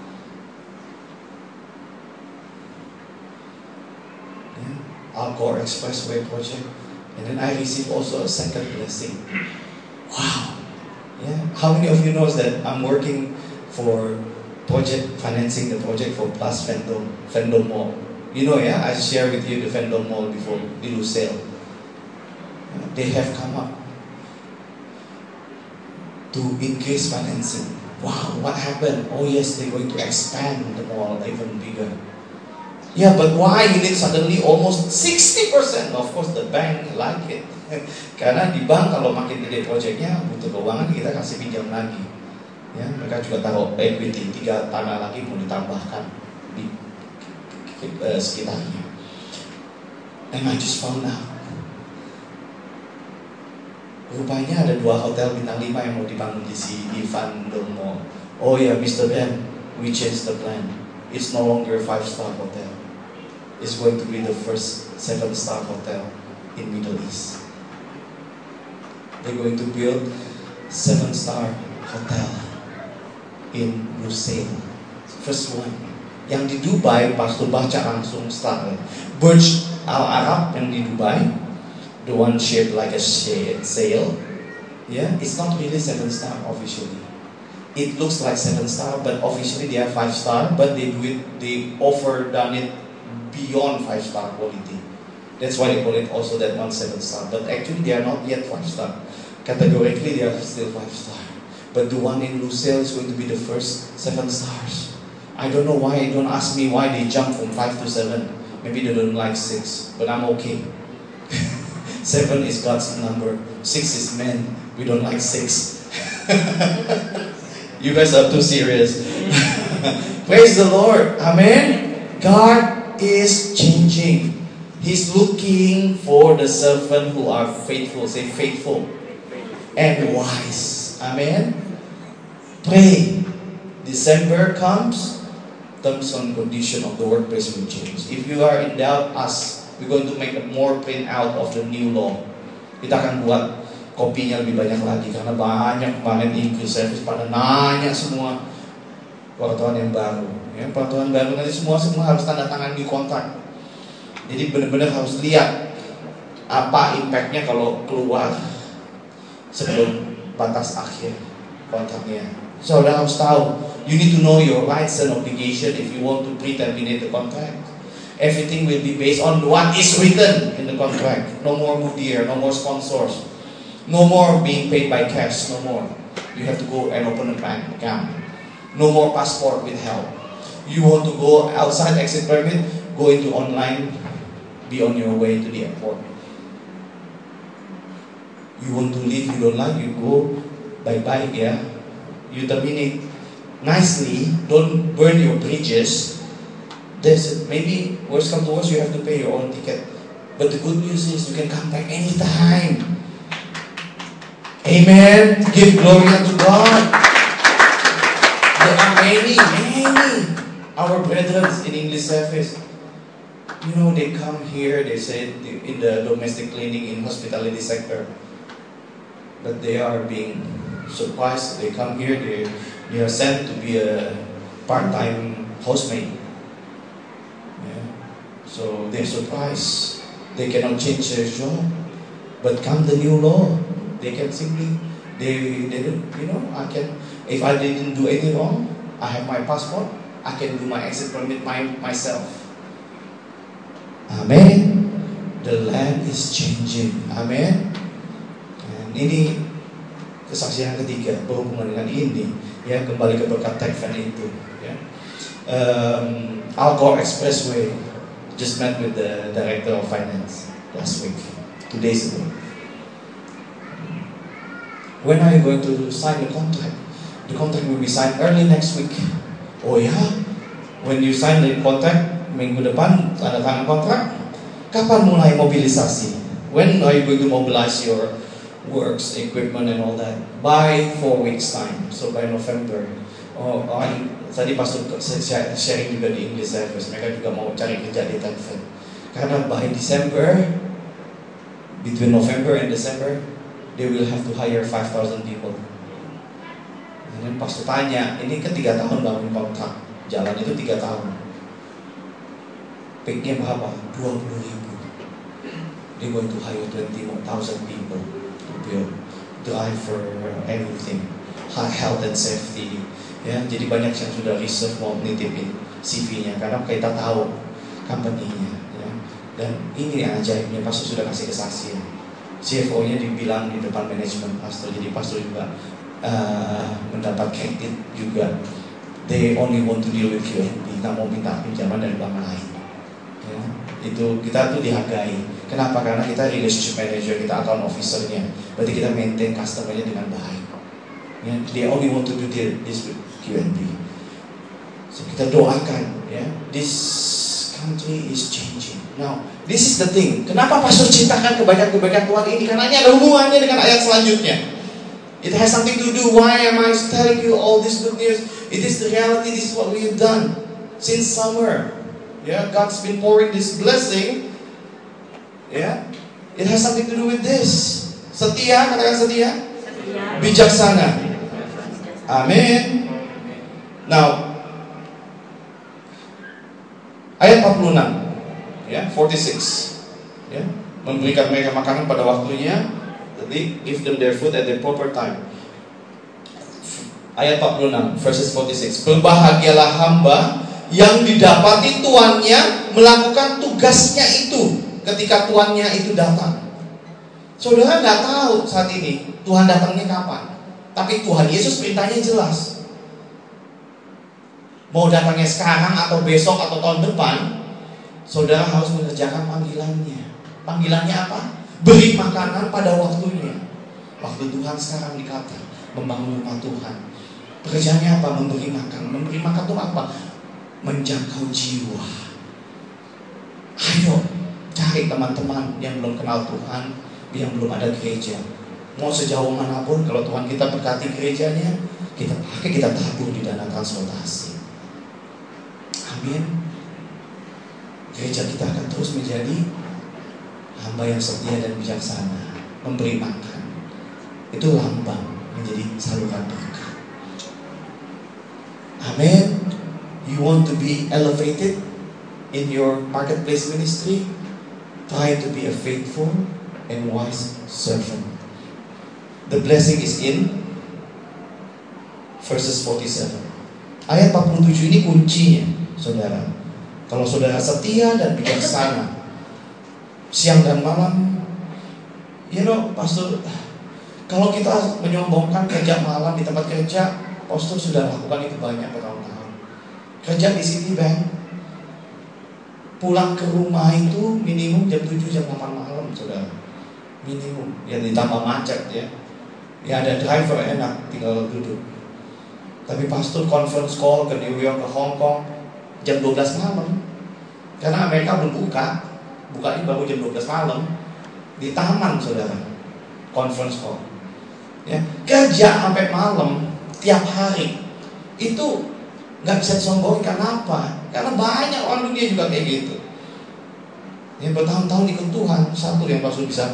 Yeah, Alcor Expressway project, and then I received also a second blessing. Wow. Yeah, how many of you knows that I'm working for project financing the project for Plus Fandom Fandom Mall. You know, yeah, I shared with you the Fandom Mall before, the Lucille. They have come up to increase financing. Wow, what happened? Oh yes, they're going to expand the mall even bigger. Yeah, but why you need suddenly almost sixty percent? Of course, the bank like it. Karena di bank kalau makin gede proyeknya, butuh keuangan, kita kasih pinjam lagi. Ya, mereka juga taruh equity, tiga tanah lagi mau ditambahkan di Uh, sekitarnya. And I just found out, rupanya ada dua hotel bintang lima yang mau dibangun di sini, di Fandom Mall. Oh ya, yeah, mister Ben, we changed the plan. It's no longer a five star hotel. It's going to be the first seven star hotel in Middle East. They're going to build seven star hotel in Lusail. First one. Yang di Dubai, pas tu baca langsung start. Burj Al Arab yang di Dubai, the one shaped like a sail. Yeah, it's not really seven star officially. It looks like seven star, but officially they are five star. But they do it, they offer done it beyond five star quality. That's why they call it also that one seven star. But actually they are not yet five star. Categorically they are still five star. But the one in Lusail is going to be the first seven stars. I don't know why, don't ask me why they jump from five to seven. Maybe they don't like six, but I'm okay. Seven is God's number. Six is men. We don't like six. You guys are too serious. Praise the Lord. Amen. God is changing. He's looking for the servant who are faithful. Say faithful and wise. Amen. Pray. December comes. Terms and condition of the workplace will change. If you are in doubt, ask. We're going to make a more print out of the new law. Kita akan buat kopinya lebih banyak lagi karena banyak banget increase service pada nanya semua peraturan yang baru. Ya, peraturan baru nanti semua semua harus tanda tangan di kontrak. Jadi benar-benar harus lihat apa impactnya kalau keluar sebelum batas akhir kontraknya. Saudara harus tahu. You need to know your rights and obligation if you want to pre-terminate the contract. Everything will be based on what is written in the contract. No more Goodyear, no more sponsors. No more being paid by cash, no more. You have to go and open a bank account. No more passport withheld. You want to go outside exit permit, go into online, be on your way to the airport. You want to leave, you don't like, you go, bye-bye, yeah. You terminate. Nicely, don't burn your bridges. There's maybe worst come to worst, you have to pay your own ticket. But the good news is you can come back anytime. Amen. Give glory unto God. There are many, many our brethren in English service. You know, they come here, they say in the domestic cleaning in hospitality sector. but they are being surprised. They come here, they, they are sent to be a part-time housemaid. Yeah. So they're surprised. They cannot change their job. But come the new law, they can simply, they, they don't, you know, I can, if I didn't do anything wrong, I have my passport, I can do my exit permit my, myself. Amen. The land is changing. Amen. Dan ini kesaksian ketiga berhubungan dengan ini, ya, kembali ke berkat Tekfen itu, ya. Um, Alcor Expressway just met with the director of finance last week, two days ago. When are you going to sign the contract? The contract will be signed early next week. Oh ya, when you sign the contract, minggu depan tanda tangan kontrak. Kapan mulai mobilisasi? When are you going to mobilize your works, equipment and all that? By four weeks time. So by November. Oh, oh tadi pastor sharing juga di English service. Mereka juga mau cari kerja di Tekfen. Karena by December, between November and December, they will have to hire five thousand people. Dan pastor tanya, ini kan tiga tahun bangun kontrak, jalan itu tiga tahun. Peaknya berapa? dua puluh ribu. They're going to hire twenty thousand people to build, driver, everything, health and safety. Ya, jadi banyak yang sudah reserve mau nitipin C V-nya karena kita tahu company-nya. Ya. Dan ini yang ajaibnya, pastor sudah kasih kesaksian. C F O-nya dibilang di depan manajemen pastor, jadi pastor juga uh, mendapat kredit juga. They only want to deal with Q N B, nggak mau minta pinjaman dari bank lain. Ya, itu kita tuh dihargai. Kenapa? Karena kita relationship manager, kita account officer-nya. Berarti kita maintain customer-nya dengan baik. Ya, they only want to do this with Q N B. So kita doakan, ya, this country is changing. Now, this is the thing. Kenapa pastor ceritakan kebaikan-kebaikan Tuhan ini? Karena ini ada hubungannya dengan ayat selanjutnya. It has something to do. Why am I telling you all this good news? It is the reality. This is what we have done since summer. Yeah, God's been pouring this blessing. Yeah, it has something to do with this. Setia, katakan setia. Setia. Bijaksana. Amin. Now, ayat empat puluh enam, ya, forty-six, ya, memberikan mereka makanan pada waktunya, jadi give them their food at the proper time. Ayat empat puluh enam, verses forty-six. Berbahagialah hamba yang didapati tuannya melakukan tugasnya itu ketika tuannya itu datang. Saudara nggak tahu saat ini Tuhan datangnya kapan, tapi Tuhan Yesus perintahnya jelas. Mau datangnya sekarang atau besok atau tahun depan, saudara harus mengerjakan panggilannya. Panggilannya apa? Beri makanan pada waktunya. Waktu Tuhan sekarang dikata membangun rumah Tuhan. Pekerjaannya apa? Memberi makan. Memberi makan itu apa? Menjangkau jiwa. Ayo cari teman-teman yang belum kenal Tuhan, yang belum ada gereja. Mau sejauh manapun, kalau Tuhan kita berkati gerejanya, kita pakai, kita tabur di dana transportasi. Amin. Gereja kita akan terus menjadi hamba yang setia dan bijaksana, memberi makan. Itu lambang menjadi saluran berkat. Amin. You want to be elevated in your marketplace ministry? Try to be a faithful and wise servant. The blessing is in verses forty-seven. Ayat empat puluh tujuh ini kuncinya, saudara. Kalau saudara setia dan bijaksana, siang dan malam, you know, pastor, kalau kita menyombongkan kerja malam di tempat kerja, pastor sudah lakukan itu banyak bertahun-tahun. Kerja di Citibank, pulang ke rumah itu minimum jam tujuh, jam delapan malam, saudara. Minimum, ya ditambah macet ya. Ya ada driver enak, tinggal duduk. Tapi pastor conference call ke New York, ke Hong Kong jam dua belas malam. Karena Amerika belum buka, bukanya baru jam dua belas malam. Di taman, saudara, conference call. Ya, kerja sampai malam tiap hari. Itu nggak bisa disombongkan. Apa? Karena banyak orang dunia juga kayak gitu. Yang bertahun-tahun ikut Tuhan, satu yang pastor bisa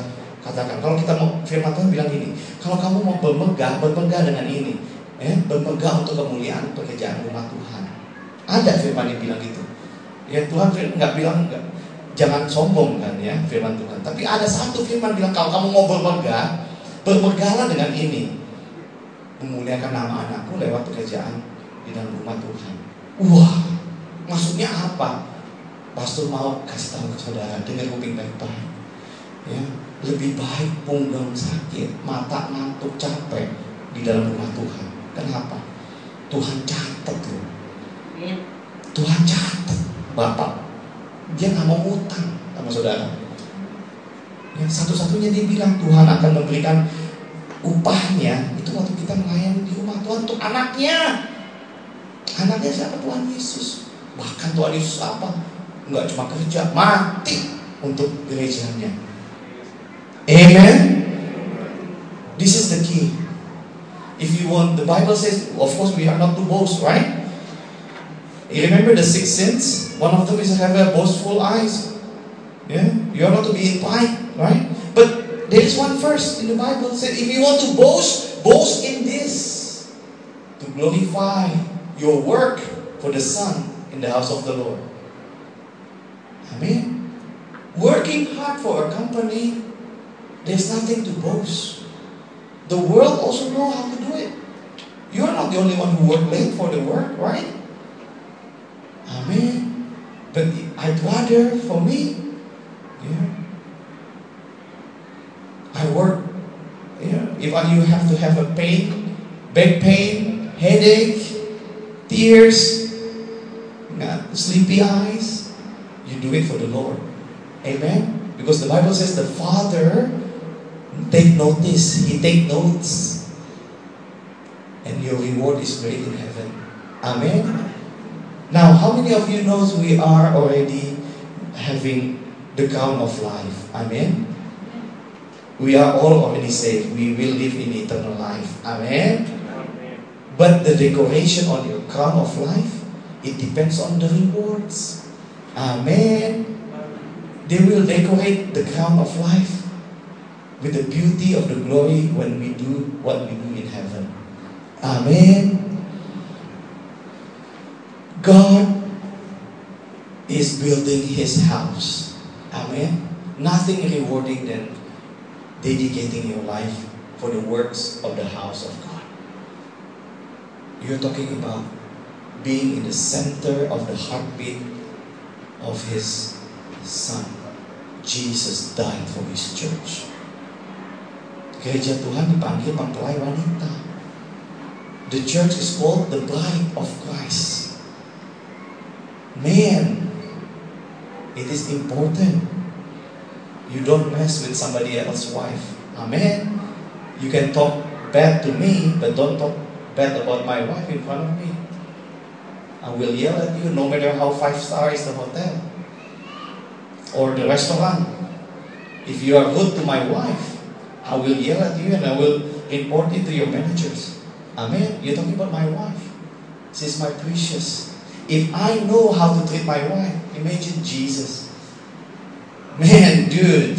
Katakan, kalau kita mau, firman Tuhan bilang gini, kalau kamu mau bermegah, bermegah dengan ini, eh, bermegah untuk kemuliaan pekerjaan rumah Tuhan. Ada firman yang bilang gitu. Ya Tuhan nggak bilang nggak, jangan sombong kan ya firman Tuhan. Tapi ada satu firman bilang, kalau kamu mau bermegah, bermegahlah dengan ini, memuliakan nama anakku lewat pekerjaan di dalam rumah Tuhan. Wah, maksudnya apa? Pastor mau kasih tahu ke saudara, dengar kuping baik-baik. Ya, lebih baik punggung sakit, mata ngantuk, capek di dalam rumah Tuhan. Kenapa? Tuhan catat loh. Tuhan catat. Bapak, dia nggak mau utang sama saudara. Yang satu-satunya dia bilang Tuhan akan memberikan upahnya itu waktu kita melayani di rumah Tuhan untuk anaknya. Anaknya siapa? Tuhan Yesus. Bahkan Tuhan Yesus apa? Nggak cuma kerja, mati untuk gerejanya. Amen. This is the key. If you want, the Bible says, of course we are not to boast, right? You remember the six sins? One of them is to have a boastful eyes. Yeah, you are not to be in pride, right? But there is one verse in the Bible that says, if you want to boast, boast in this, to glorify your work for the Son in the house of the Lord. Amen. Working hard for a company, there's nothing to boast. The world also know how to do it. You're not the only one who worked late for the work, right? Amen. But I'd rather, for me, yeah, I work. Yeah, if you have to have a pain, back pain, headache, tears, sleepy eyes, you do it for the Lord. Amen. Because the Bible says the Father take notice, He take notes, and your reward is great in heaven. Amen. Now, how many of you knows we are already having the crown of life? Amen. We are all already saved. We will live in eternal life. Amen. Amen. But the decoration on your crown of life, it depends on the rewards. Amen. They will decorate the crown of life with the beauty of the glory when we do what we do in heaven. Amen. God is building His house. Amen. Nothing rewarding than dedicating your life for the works of the house of God. You're talking about being in the center of the heartbeat of His Son. Jesus died for His church. Gereja Tuhan dipanggil mempelai wanita. The church is called the bride of Christ. Man, it is important. You don't mess with somebody else's wife. Amen. You can talk bad to me, but don't talk bad about my wife in front of me. I will yell at you no matter how five star is the hotel or the restaurant. If you are rude to my wife, I will yell at you and I will report it to your managers. Amen. You're talking about my wife. She's my precious. If I know how to treat my wife, imagine Jesus. Man, dude,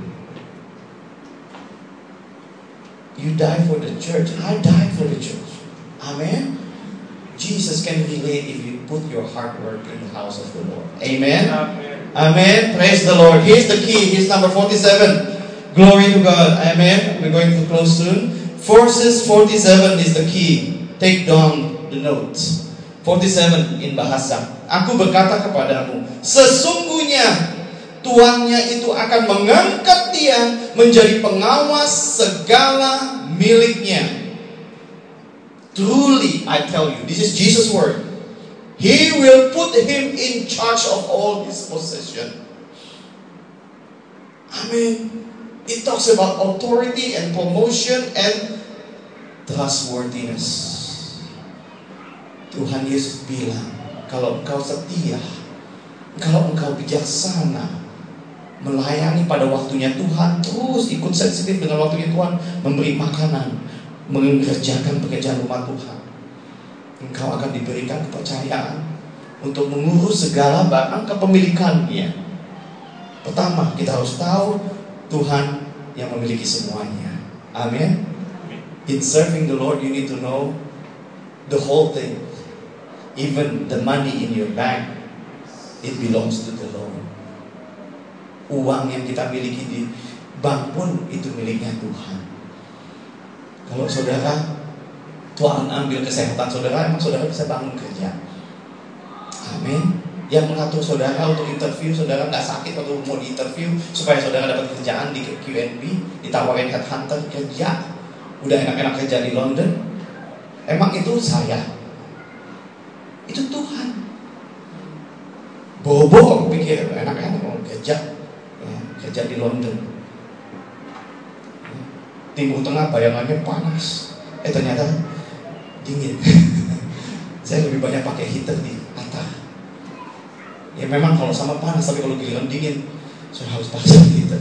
you died for the church. I died for the church. Amen. Jesus can relate if you put your hard work in the house of the Lord. Amen. Amen. Amen. Praise the Lord. Here's the key. Here's number forty-seven. Glory to God. Amen. We're going to close soon. Verses forty-seven is the key. Take down the notes. forty-seven in bahasa. Aku berkata kepadamu, sesungguhnya tuannya itu akan mengangkat dia menjadi pengawas segala miliknya. Truly, I tell you, this is Jesus' word. He will put him in charge of all his possession. Amen. It talks about authority and promotion and trustworthiness. Tuhan Yesus bilang, kalau engkau setia, kalau engkau bijaksana, melayani pada waktunya Tuhan, terus ikut sensitif dengan waktunya Tuhan, memberi makanan, mengerjakan pekerjaan rumah Tuhan, engkau akan diberikan kepercayaan untuk mengurus segala barang kepemilikannya. Pertama, kita harus tahu Tuhan yang memiliki semuanya. Amin. In serving the Lord, you need to know the whole thing. Even the money in your bank, it belongs to the Lord. Uang yang kita miliki di bank pun itu miliknya Tuhan. Kalau saudara, Tuhan ambil kesehatan saudara, emang saudara bisa bangun kerja. Amin. Yang mengatur saudara untuk interview, saudara nggak sakit waktu mau di interview supaya saudara dapat kerjaan di Q N B, ditawarin headhunter kerja, udah enak-enak kerja di London. Emang itu saya? Itu Tuhan. Bobo pikir enak-enak mau kerja, ya, kerja di London. Timur Tengah bayangannya panas, eh ternyata dingin. Saya lebih banyak pakai heater di atas. Ya memang kalau sama panas, tapi kalau giliran dingin saya harus pasang heater.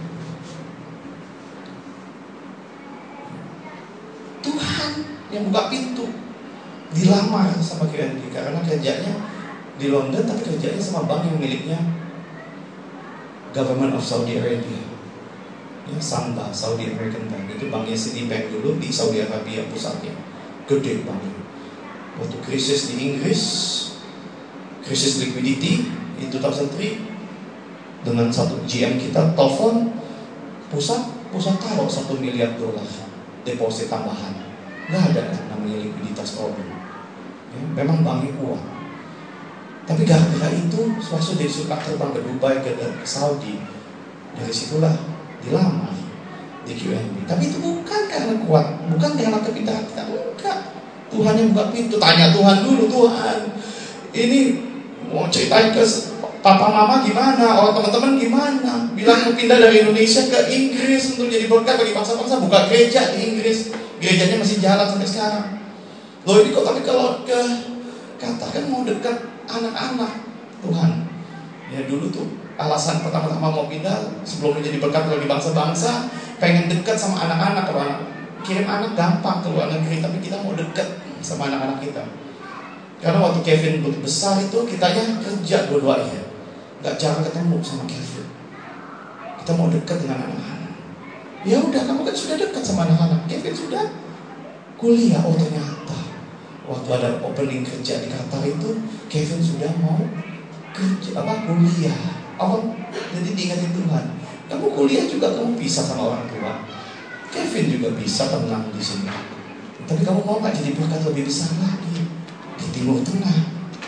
Tuhan yang buka pintu. Dilamar sama Q N B karena kerjanya di London, tapi kerjanya sama bank yang miliknya Government of Saudi Arabia. Ya, Samba, Saudi American Bank. Itu banknya Citibank dulu di Saudi Arabia pusatnya. Gede banknya. Waktu krisis di Inggris, krisis liquidity in dua ribu tiga, dengan satu G M kita telepon pusat, pusat taruh satu miliar dolar deposit tambahan. Nggak ada namanya likuiditas problem. Ya, memang banknya kuat. Tapi gara-gara itu, suatu jadi suka terbang ke Dubai, ke, ke Saudi. Dari situlah dilamar di Q N B. Tapi itu bukan karena kuat, bukan karena kepintaran kita, enggak. Tuhan yang buka pintu. Tanya Tuhan dulu, Tuhan, ini mau ceritain ke papa mama gimana, orang teman-teman gimana, bilang mau pindah dari Indonesia ke Inggris untuk jadi berkat bagi bangsa-bangsa, buka gereja di Inggris, gerejanya masih jalan sampai sekarang. Loh ini kok, tapi kalau ke katakan mau dekat anak-anak Tuhan, ya dulu tuh alasan pertama-tama mau pindah sebelum menjadi berkat bagi bangsa-bangsa, pengen dekat sama anak-anak. Kalau anak, kirim anak gampang ke luar negeri, tapi kita mau dekat sama anak-anak kita. Karena waktu Kevin besar itu kitanya kerja dua-duanya, nggak jarang ketemu sama Kevin. Kita mau dekat dengan anak-anak. Ya udah, kamu kan sudah dekat sama anak-anak. Kevin sudah kuliah. Oh ternyata waktu ada opening kerja di Qatar itu, Kevin sudah mau kerja apa kuliah. Oh, jadi diingatin Tuhan, kamu kuliah juga kamu bisa sama orang tua. Kevin juga bisa tenang di sini. Tapi kamu mau nggak jadi berkat lebih besar lagi di Timur Tengah?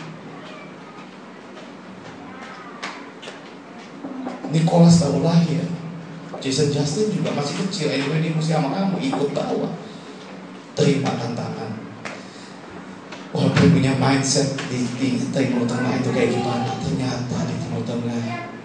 Nicholas baru lahir, Jason Justin juga masih kecil. Anyway dia mesti sama kamu ikut bawa. Terima tantangan. Walaupun punya mindset di, di Timur Tengah itu kayak gimana, ternyata di Timur Tengah,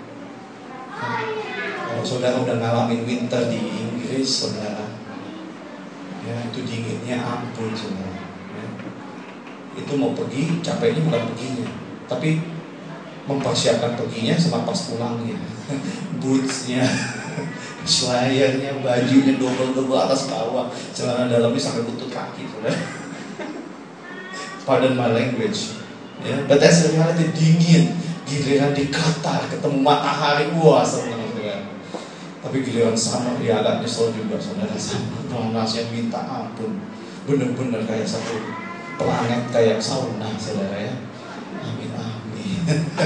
kalau saudara udah ngalamin winter di Inggris, saudara, ya itu dinginnya ampun saudara. Ya. Itu mau pergi, capeknya bukan perginya, tapi mempersiapkan perginya sama pas pulangnya. Bootsnya, slayernya, bajunya double-double atas bawah, celana dalamnya sampai lutut kaki saudara. Pardon my language, ya, yeah. But that's the reality. Dingin, giliran di Qatar ketemu matahari, wah senang saudara. Tapi giliran sama dia agak nyesel juga saudara, sama panas yang minta ampun, bener-bener kayak satu planet kayak sauna saudara ya. Amin amin.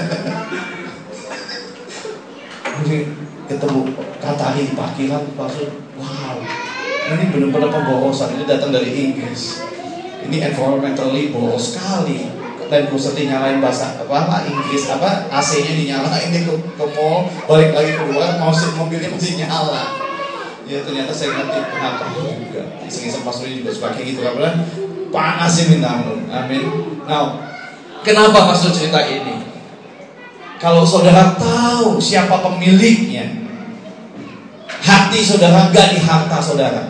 Jadi ketemu Qatari di parkiran, langsung wow, ini bener-bener pemborosan. Ini datang dari Inggris. Ini environmentally boros sekali. Dan Kuserti nyalain bahasa apa Inggris apa A C-nya dinyalain deh ke, ke mall, balik lagi keluar, mobil mobilnya masih nyala. Ya ternyata saya ngerti kenapa juga. Iseng-iseng pastornya juga suka kayak gitu karena panasnya minta ampun. Amin. Now, kenapa pastor cerita ini? Kalau saudara tahu siapa pemiliknya, hati saudara gak di harta saudara.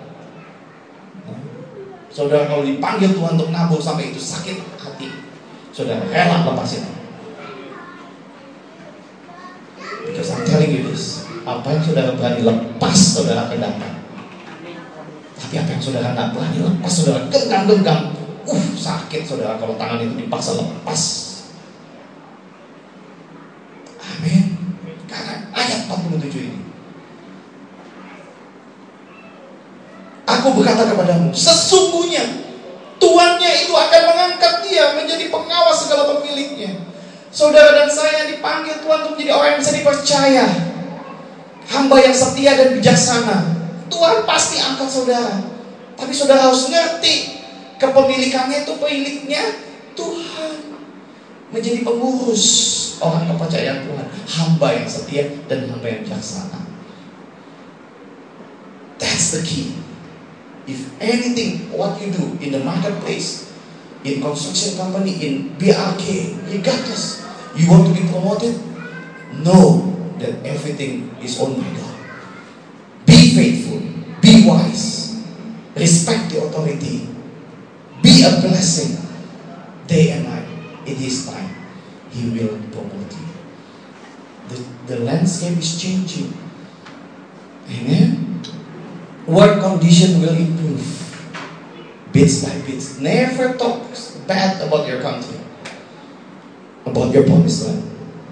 Saudara kalau dipanggil Tuhan untuk nabur sampai itu sakit hati, saudara rela lepasin. Because I'm telling you this, apa yang saudara berani lepas, saudara akan dapat. Tapi apa yang saudara nggak berani lepas, saudara genggam-genggam, uh sakit saudara kalau tangan itu dipaksa lepas. Amin. Karena ayat empat puluh tujuh ini, berkata kepadamu, sesungguhnya tuannya itu akan mengangkat dia menjadi pengawas segala pemiliknya. Saudara dan saya dipanggil Tuhan untuk menjadi orang yang bisa dipercaya, hamba yang setia dan bijaksana. Tuhan pasti angkat saudara. Tapi saudara harus ngerti, kepemilikannya itu pemiliknya Tuhan. Menjadi pengurus orang kepercayaan Tuhan, hamba yang setia dan hamba yang bijaksana. That's the key. If anything, what you do in the marketplace, in construction company, in B R K, regardless, you want to be promoted, know that everything is owned by God. Be faithful, be wise, respect the authority, be a blessing day and night. In His time, He will promote you. The, the landscape is changing. Amen. Work condition will improve bits by bits. Never talk bad about your country, about your promised land.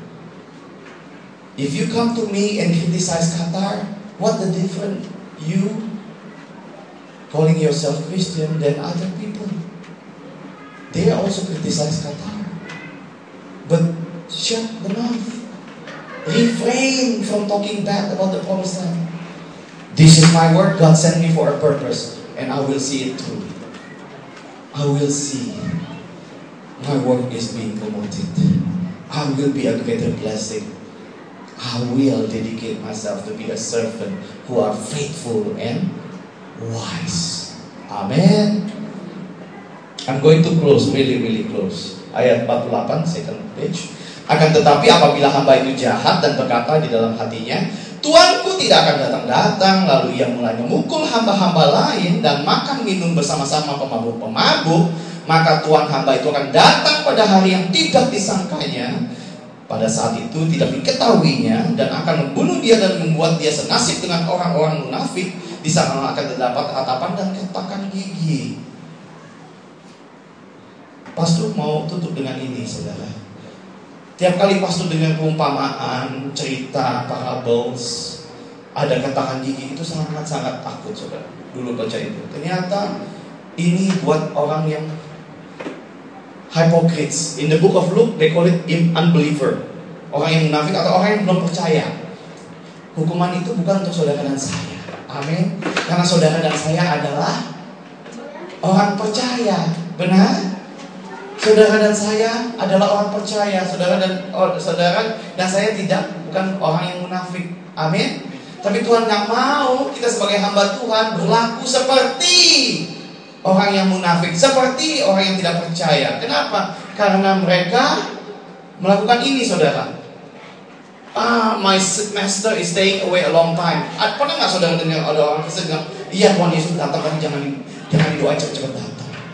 If you come to me and criticize Qatar, what the difference? You calling yourself Christian than other people. They also criticize Qatar. But shut the mouth. Refrain from talking bad about the promised land. This is my work. God sent me for a purpose, and I will see it through. I will see my work is being promoted. I will be a greater blessing. I will dedicate myself to be a servant who are faithful and wise. Amen. I'm going to close, really, really close. Ayat empat puluh delapan, second page. Akan tetapi apabila hamba itu jahat dan berkata di dalam hatinya, Tuanku tidak akan datang-datang, lalu ia mulai memukul hamba-hamba lain dan makan minum bersama-sama pemabuk-pemabuk, maka Tuan hamba itu akan datang pada hari yang tidak disangkanya. Pada saat itu tidak diketahuinya dan akan membunuh dia dan membuat dia senasib dengan orang-orang munafik. Di sana akan terdapat ratapan dan keretakan gigi. Pastor mau tutup dengan ini, saudara. Tiap kali pastor dengan perumpamaan, cerita, parables, ada keretakan gigi, itu sangat-sangat takut, saudara. Dulu baca itu. Ternyata ini buat orang yang hypocrites. In the book of Luke, they call it unbeliever. Orang yang munafik atau orang yang belum percaya. Hukuman itu bukan untuk saudara dan saya. Amin. Karena saudara dan saya adalah orang percaya. Benar? Saudara dan saya adalah orang percaya. Saudara dan oh, saudara dan saya tidak bukan orang yang munafik. Amin. Tapi Tuhan gak mau kita sebagai hamba Tuhan berlaku seperti orang yang munafik, seperti orang yang tidak percaya. Kenapa? Karena mereka melakukan ini, saudara. Ah, my master is staying away a long time. Pernah nggak saudara dengar ada orang Kristen bilang, iya Tuhan Yesus datang, tapi jangan jangan didoain cepat-cepat datang.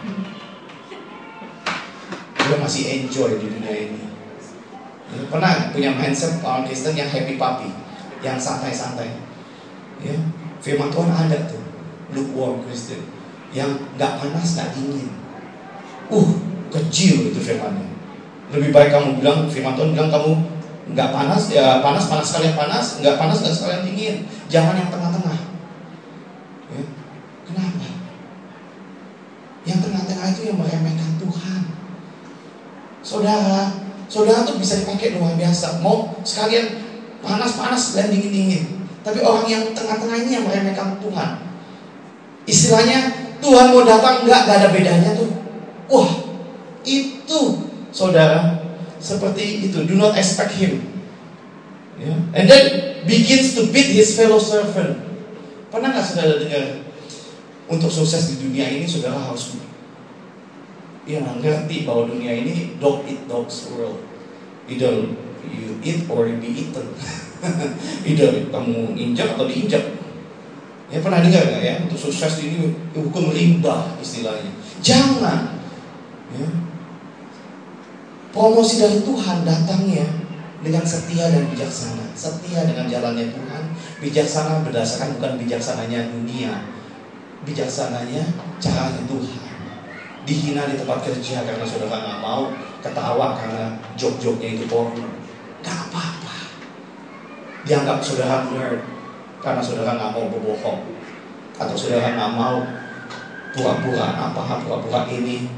Dia masih enjoy di dunia ini. Pernah punya mindset orang Kristen yang happy puppy, yang santai-santai. Ya, firman Tuhan ada tuh, lukewarm Kristen, yang nggak panas nggak dingin. Uh, kecil itu firmannya. Lebih baik kamu bilang, firman Tuhan bilang kamu nggak panas, ya panas panas sekalian panas, nggak panas nggak sekalian dingin. Jangan yang tengah-tengah. Ya. Kenapa? Yang tengah-tengah itu yang meremehkan Tuhan. Saudara, saudara tuh bisa dipakai luar biasa. Mau sekalian panas-panas dan dingin-dingin. Tapi orang yang tengah-tengah ini yang meremehkan Tuhan. Istilahnya Tuhan mau datang nggak, nggak ada bedanya tuh. Wah, itu saudara seperti itu. Do not expect him. Yeah. And then begins to beat his fellow servant. Pernah nggak saudara dengar? Untuk sukses di dunia ini saudara harus ya ngerti bahwa dunia ini dog eat dog's world. Either you eat or you be eaten. Either kamu injak atau diinjak. Ya pernah dengar nggak ya? Untuk sukses ini hukum rimba istilahnya. Jangan. Ya. Promosi dari Tuhan datangnya dengan setia dan bijaksana. Setia dengan jalannya Tuhan. Bijaksana berdasarkan bukan bijaksananya dunia, bijaksananya caranya Tuhan. Dihina di tempat kerja karena saudara nggak mau, ketawa karena jok-joknya itu porno, nggak apa-apa. Dianggap saudara nerd karena saudara nggak mau berbohong, atau saudara nggak mau pura-pura apa, pura-pura ini.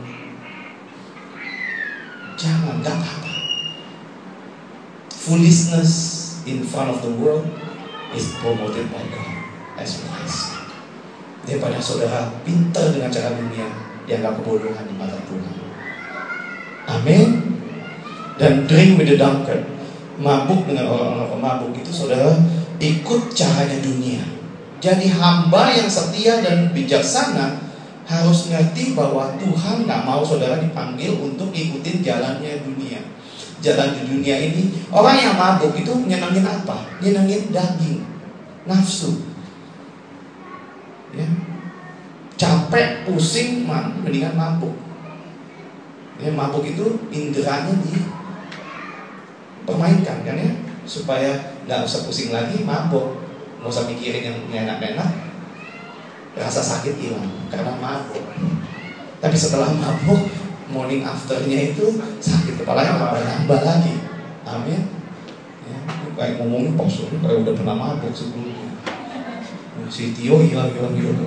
Jangan, gak apa-apa. Foolishness in front of the world is promoted by God as wise. Daripada saudara pintar dengan cara dunia, dianggap kebodohan di mata Tuhan. Amin. Dan drink with the drunkard, mabuk dengan orang-orang pemabuk, itu saudara ikut caranya dunia. Jadi hamba yang setia dan bijaksana harus ngerti bahwa Tuhan gak mau saudara dipanggil untuk ikutin jalannya dunia. Jalan di dunia ini, orang yang mabuk itu nyenengin apa? Nyenengin daging, nafsu. Ya. Capek, pusing, man, mendingan mabuk. Ya, mabuk itu inderanya dipermainkan kan ya, supaya nggak usah pusing lagi mabuk, nggak usah mikirin yang enak-enak, rasa sakit hilang karena mabuk. Tapi setelah mabuk, morning afternya itu sakit kepalanya nambah-nambah lagi. Amin. Ya, kayak ngomongin postur kayak udah pernah mabuk sebelumnya. Si Tio hilang hilang hilang.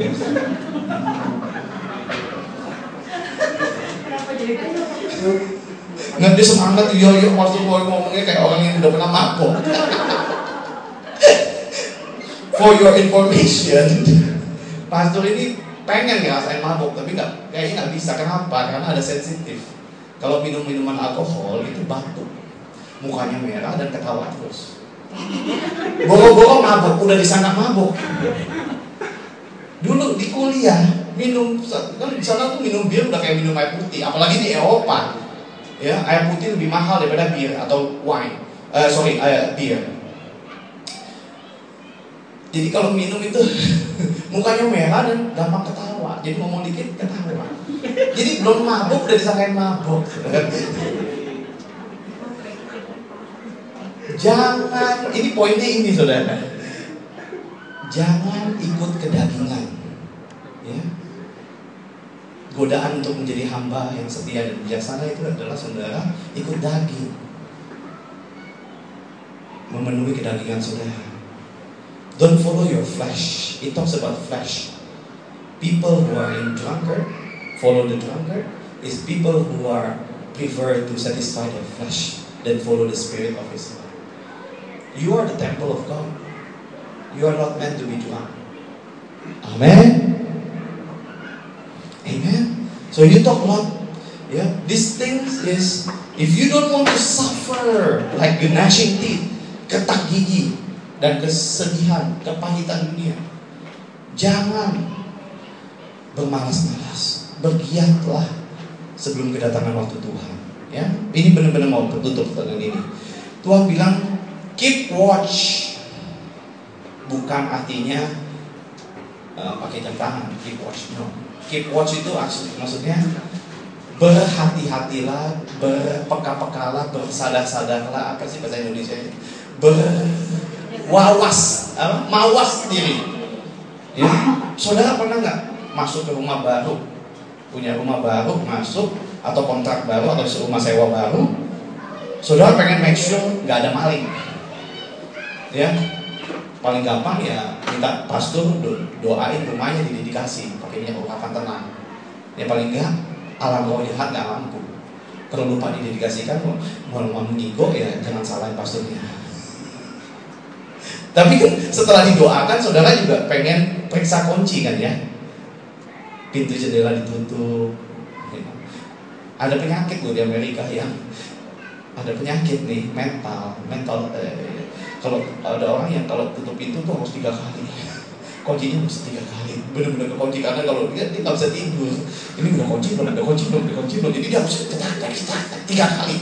Nggak dia semangat, yo yo waktu gue ngomongnya kayak orang yang udah pernah mabuk. For your information, pastor ini pengen ngerasain mabuk, tapi nggak, kayaknya nggak bisa. Kenapa? Karena ada sensitif. Kalau minum minuman alkohol itu batuk, mukanya merah dan ketawa terus. Boro-boro mabuk, udah disangka mabuk. Dulu di kuliah minum, kan di sana tuh minum bir udah kayak minum air putih, apalagi di Eropa. Ya, air putih lebih mahal daripada bir atau wine. Uh, sorry, uh, bir. Jadi kalau minum itu mukanya merah dan gampang ketawa. Jadi ngomong dikit ketawa. Jadi belum mabuk udah disangkain mabuk. Jangan, ini poinnya ini saudara. Jangan ikut kedagingan. Ya. Godaan untuk menjadi hamba yang setia dan bijaksana itu adalah saudara ikut daging, memenuhi kedagingan saudara. Don't follow your flesh. It talks about flesh. People who are in drunkard, follow the drunkard, is people who are prefer to satisfy their flesh than follow the spirit of His life. You are the temple of God. You are not meant to be drunk. Amen. Amen. So you talk about, yeah, these things is, if you don't want to suffer like the gnashing teeth, ketak gigi dan kesedihan, kepahitan dunia, jangan bermalas-malas, bergiatlah sebelum kedatangan waktu Tuhan. Ya, ini benar-benar mau tutup dengan ini. Tuhan bilang, keep watch, bukan artinya uh, pakai jam tangan, keep watch, no. Keep watch itu maksudnya berhati-hatilah, berpeka-pekalah, bersadar-sadarlah, apa sih bahasa Indonesia ini? Berwawas, apa? Mawas diri. Ya, saudara pernah nggak masuk ke rumah baru, punya rumah baru, masuk atau kontrak baru atau rumah sewa baru, saudara pengen make sure nggak ada maling. Ya, paling gampang ya minta pastor do- doain rumahnya didedikasi pakai minyak urapan tenang. Ya paling enggak alam roh jahat nggak mampu. Kalau lupa didedikasikan mau mau mengigo ya jangan salahin pastornya. Tapi kan setelah didoakan saudara juga pengen periksa kunci kan ya, pintu jendela ditutup. Ya. Ada penyakit loh di Amerika yang ada penyakit nih mental mental. Eh, Kalau ada orang yang kalau tutup pintu tuh harus tiga kali, kuncinya harus tiga kali, benar-benar kekunci karena kalau dia dia nggak bisa tidur. Ini udah kunci belum, udah kunci belum, udah kunci belum, jadi dia harus cetak cetak tiga kali.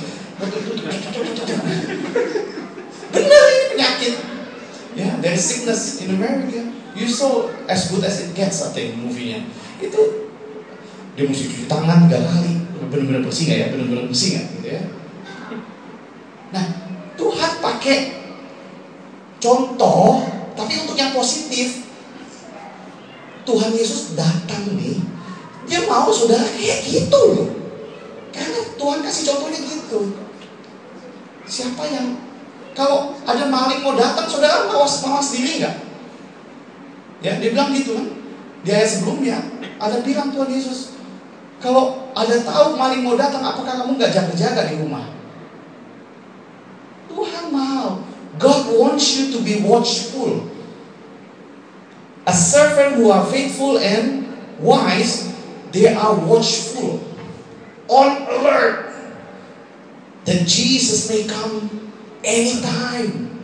Benar ini penyakit. Ya, there is sickness in America. You saw As Good As It Gets, I think movie-nya. Itu dia mesti cuci tangan tiga kali, benar-benar bersih nggak ya, benar-benar bersih nggak gitu ya. Nah, Tuhan pakai contoh, tapi untuk yang positif. Tuhan Yesus datang nih, dia mau saudara kayak gitu loh. Karena Tuhan kasih contohnya gitu. Siapa yang, kalau ada maling mau datang, saudara mawas mawas diri nggak? Ya, dia bilang gitu kan. Di ayat sebelumnya ada bilang Tuhan Yesus, kalau ada tahu maling mau datang, apakah kamu gak jaga-jaga di rumah? Tuhan mau. God wants you to be watchful. A servant who are faithful and wise, they are watchful, on alert, that Jesus may come anytime.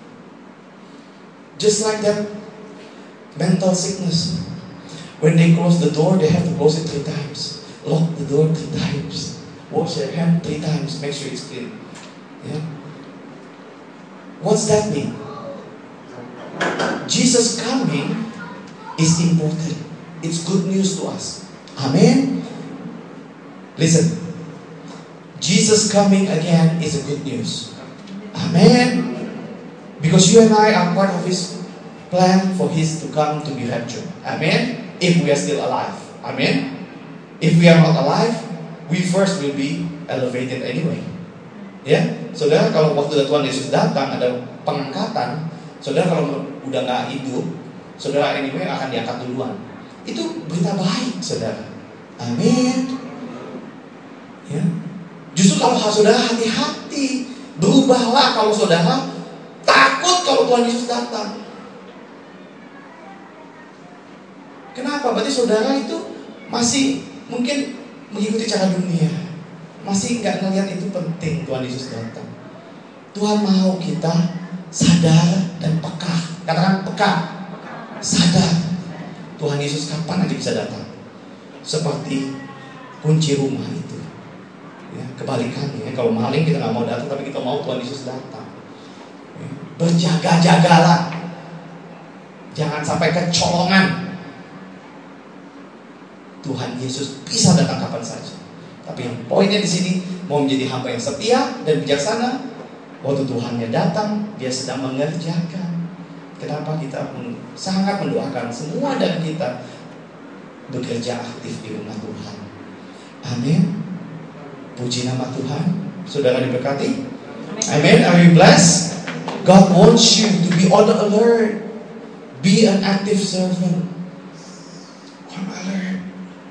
Just like that mental sickness. When they close the door, they have to close it three times. Lock the door three times. Wash their hand three times. Make sure it's clean. Yeah. What's that mean? Jesus coming is important. It's good news to us. Amen. Listen. Jesus coming again is a good news. Amen. Because you and I are part of His plan for His to come to be raptured. Amen. If we are still alive. Amen. If we are not alive, we first will be elevated anyway. Ya, saudara, kalau waktu Tuhan Yesus datang ada pengangkatan, saudara kalau udah nggak hidup, saudara anyway akan diangkat duluan. Itu berita baik, saudara. Amin. Ya. Justru kalau saudara hati-hati, berubahlah kalau saudara takut kalau Tuhan Yesus datang. Kenapa? Berarti saudara itu masih mungkin mengikuti cara dunia, masih nggak ngelihat itu penting Tuhan Yesus datang. Tuhan mau kita sadar dan peka. Katakan peka, sadar. Tuhan Yesus kapan aja bisa datang. Seperti kunci rumah itu. Ya, kebalikannya, kalau maling kita nggak mau datang, tapi kita mau Tuhan Yesus datang. Ya, berjaga-jagalah, jangan sampai kecolongan. Tuhan Yesus bisa datang kapan saja. Tapi yang poinnya di sini, mau menjadi hamba yang setia dan bijaksana. Waktu Tuhannya datang, Dia sedang mengerjakan. Kenapa kita sangat mendoakan semua dari kita bekerja aktif di rumah Tuhan. Amin. Puji nama Tuhan. Saudara diberkati. Amin. Are you blessed? God wants you to be on the alert. Be an active servant. On alert.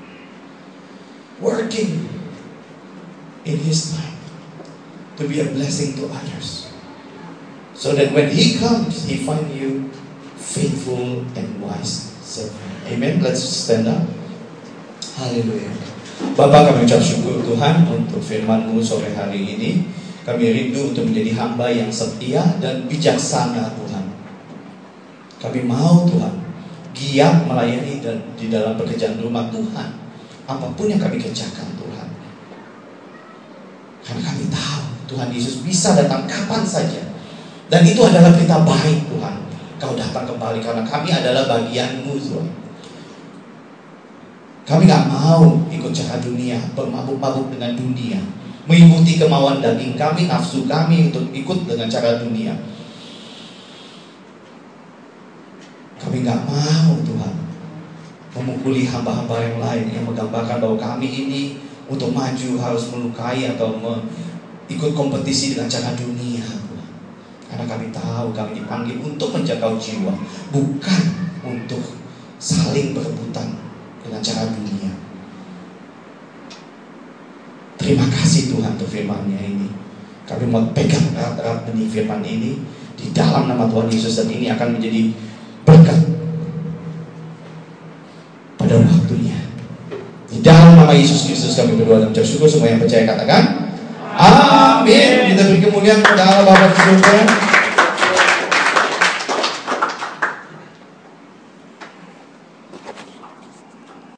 Working in His time to be a blessing to others, so that when He comes, He find you faithful and wise servant. Amen. Let's stand up. Haleluya. Bapa, kami ucap syukur Tuhan untuk firman-Mu sore hari ini. Kami rindu untuk menjadi hamba yang setia dan bijaksana Tuhan. Kami mau Tuhan giat melayani dan di dalam pekerjaan rumah Tuhan. Apapun yang kami kerjakan Tuhan, karena kami tahu Tuhan Yesus bisa datang kapan saja. Dan itu adalah berita baik Tuhan. Kau datang kembali karena kami adalah bagian-Mu Tuhan. Kami gak mau ikut cara dunia, bermabuk-mabuk dengan dunia, mengikuti kemauan daging kami, nafsu kami untuk ikut dengan cara dunia. Kami gak mau Tuhan memukuli hamba-hamba yang lain yang menggambarkan bahwa kami ini untuk maju harus melukai atau ikut kompetisi dengan cara dunia. Karena kami tahu kami dipanggil untuk menjaga jiwa, bukan untuk saling berebutan dengan cara dunia. Terima kasih Tuhan untuk firman-Nya ini. Kami mau pegang erat-erat benih firman ini di dalam nama Tuhan Yesus, dan ini akan menjadi berkat pada waktunya. Di dalam nama Yesus Kristus kami berdoa dan ucap syukur. Semua yang percaya katakan amin. Kita beri kemuliaan kepada Allah Bapa di surga.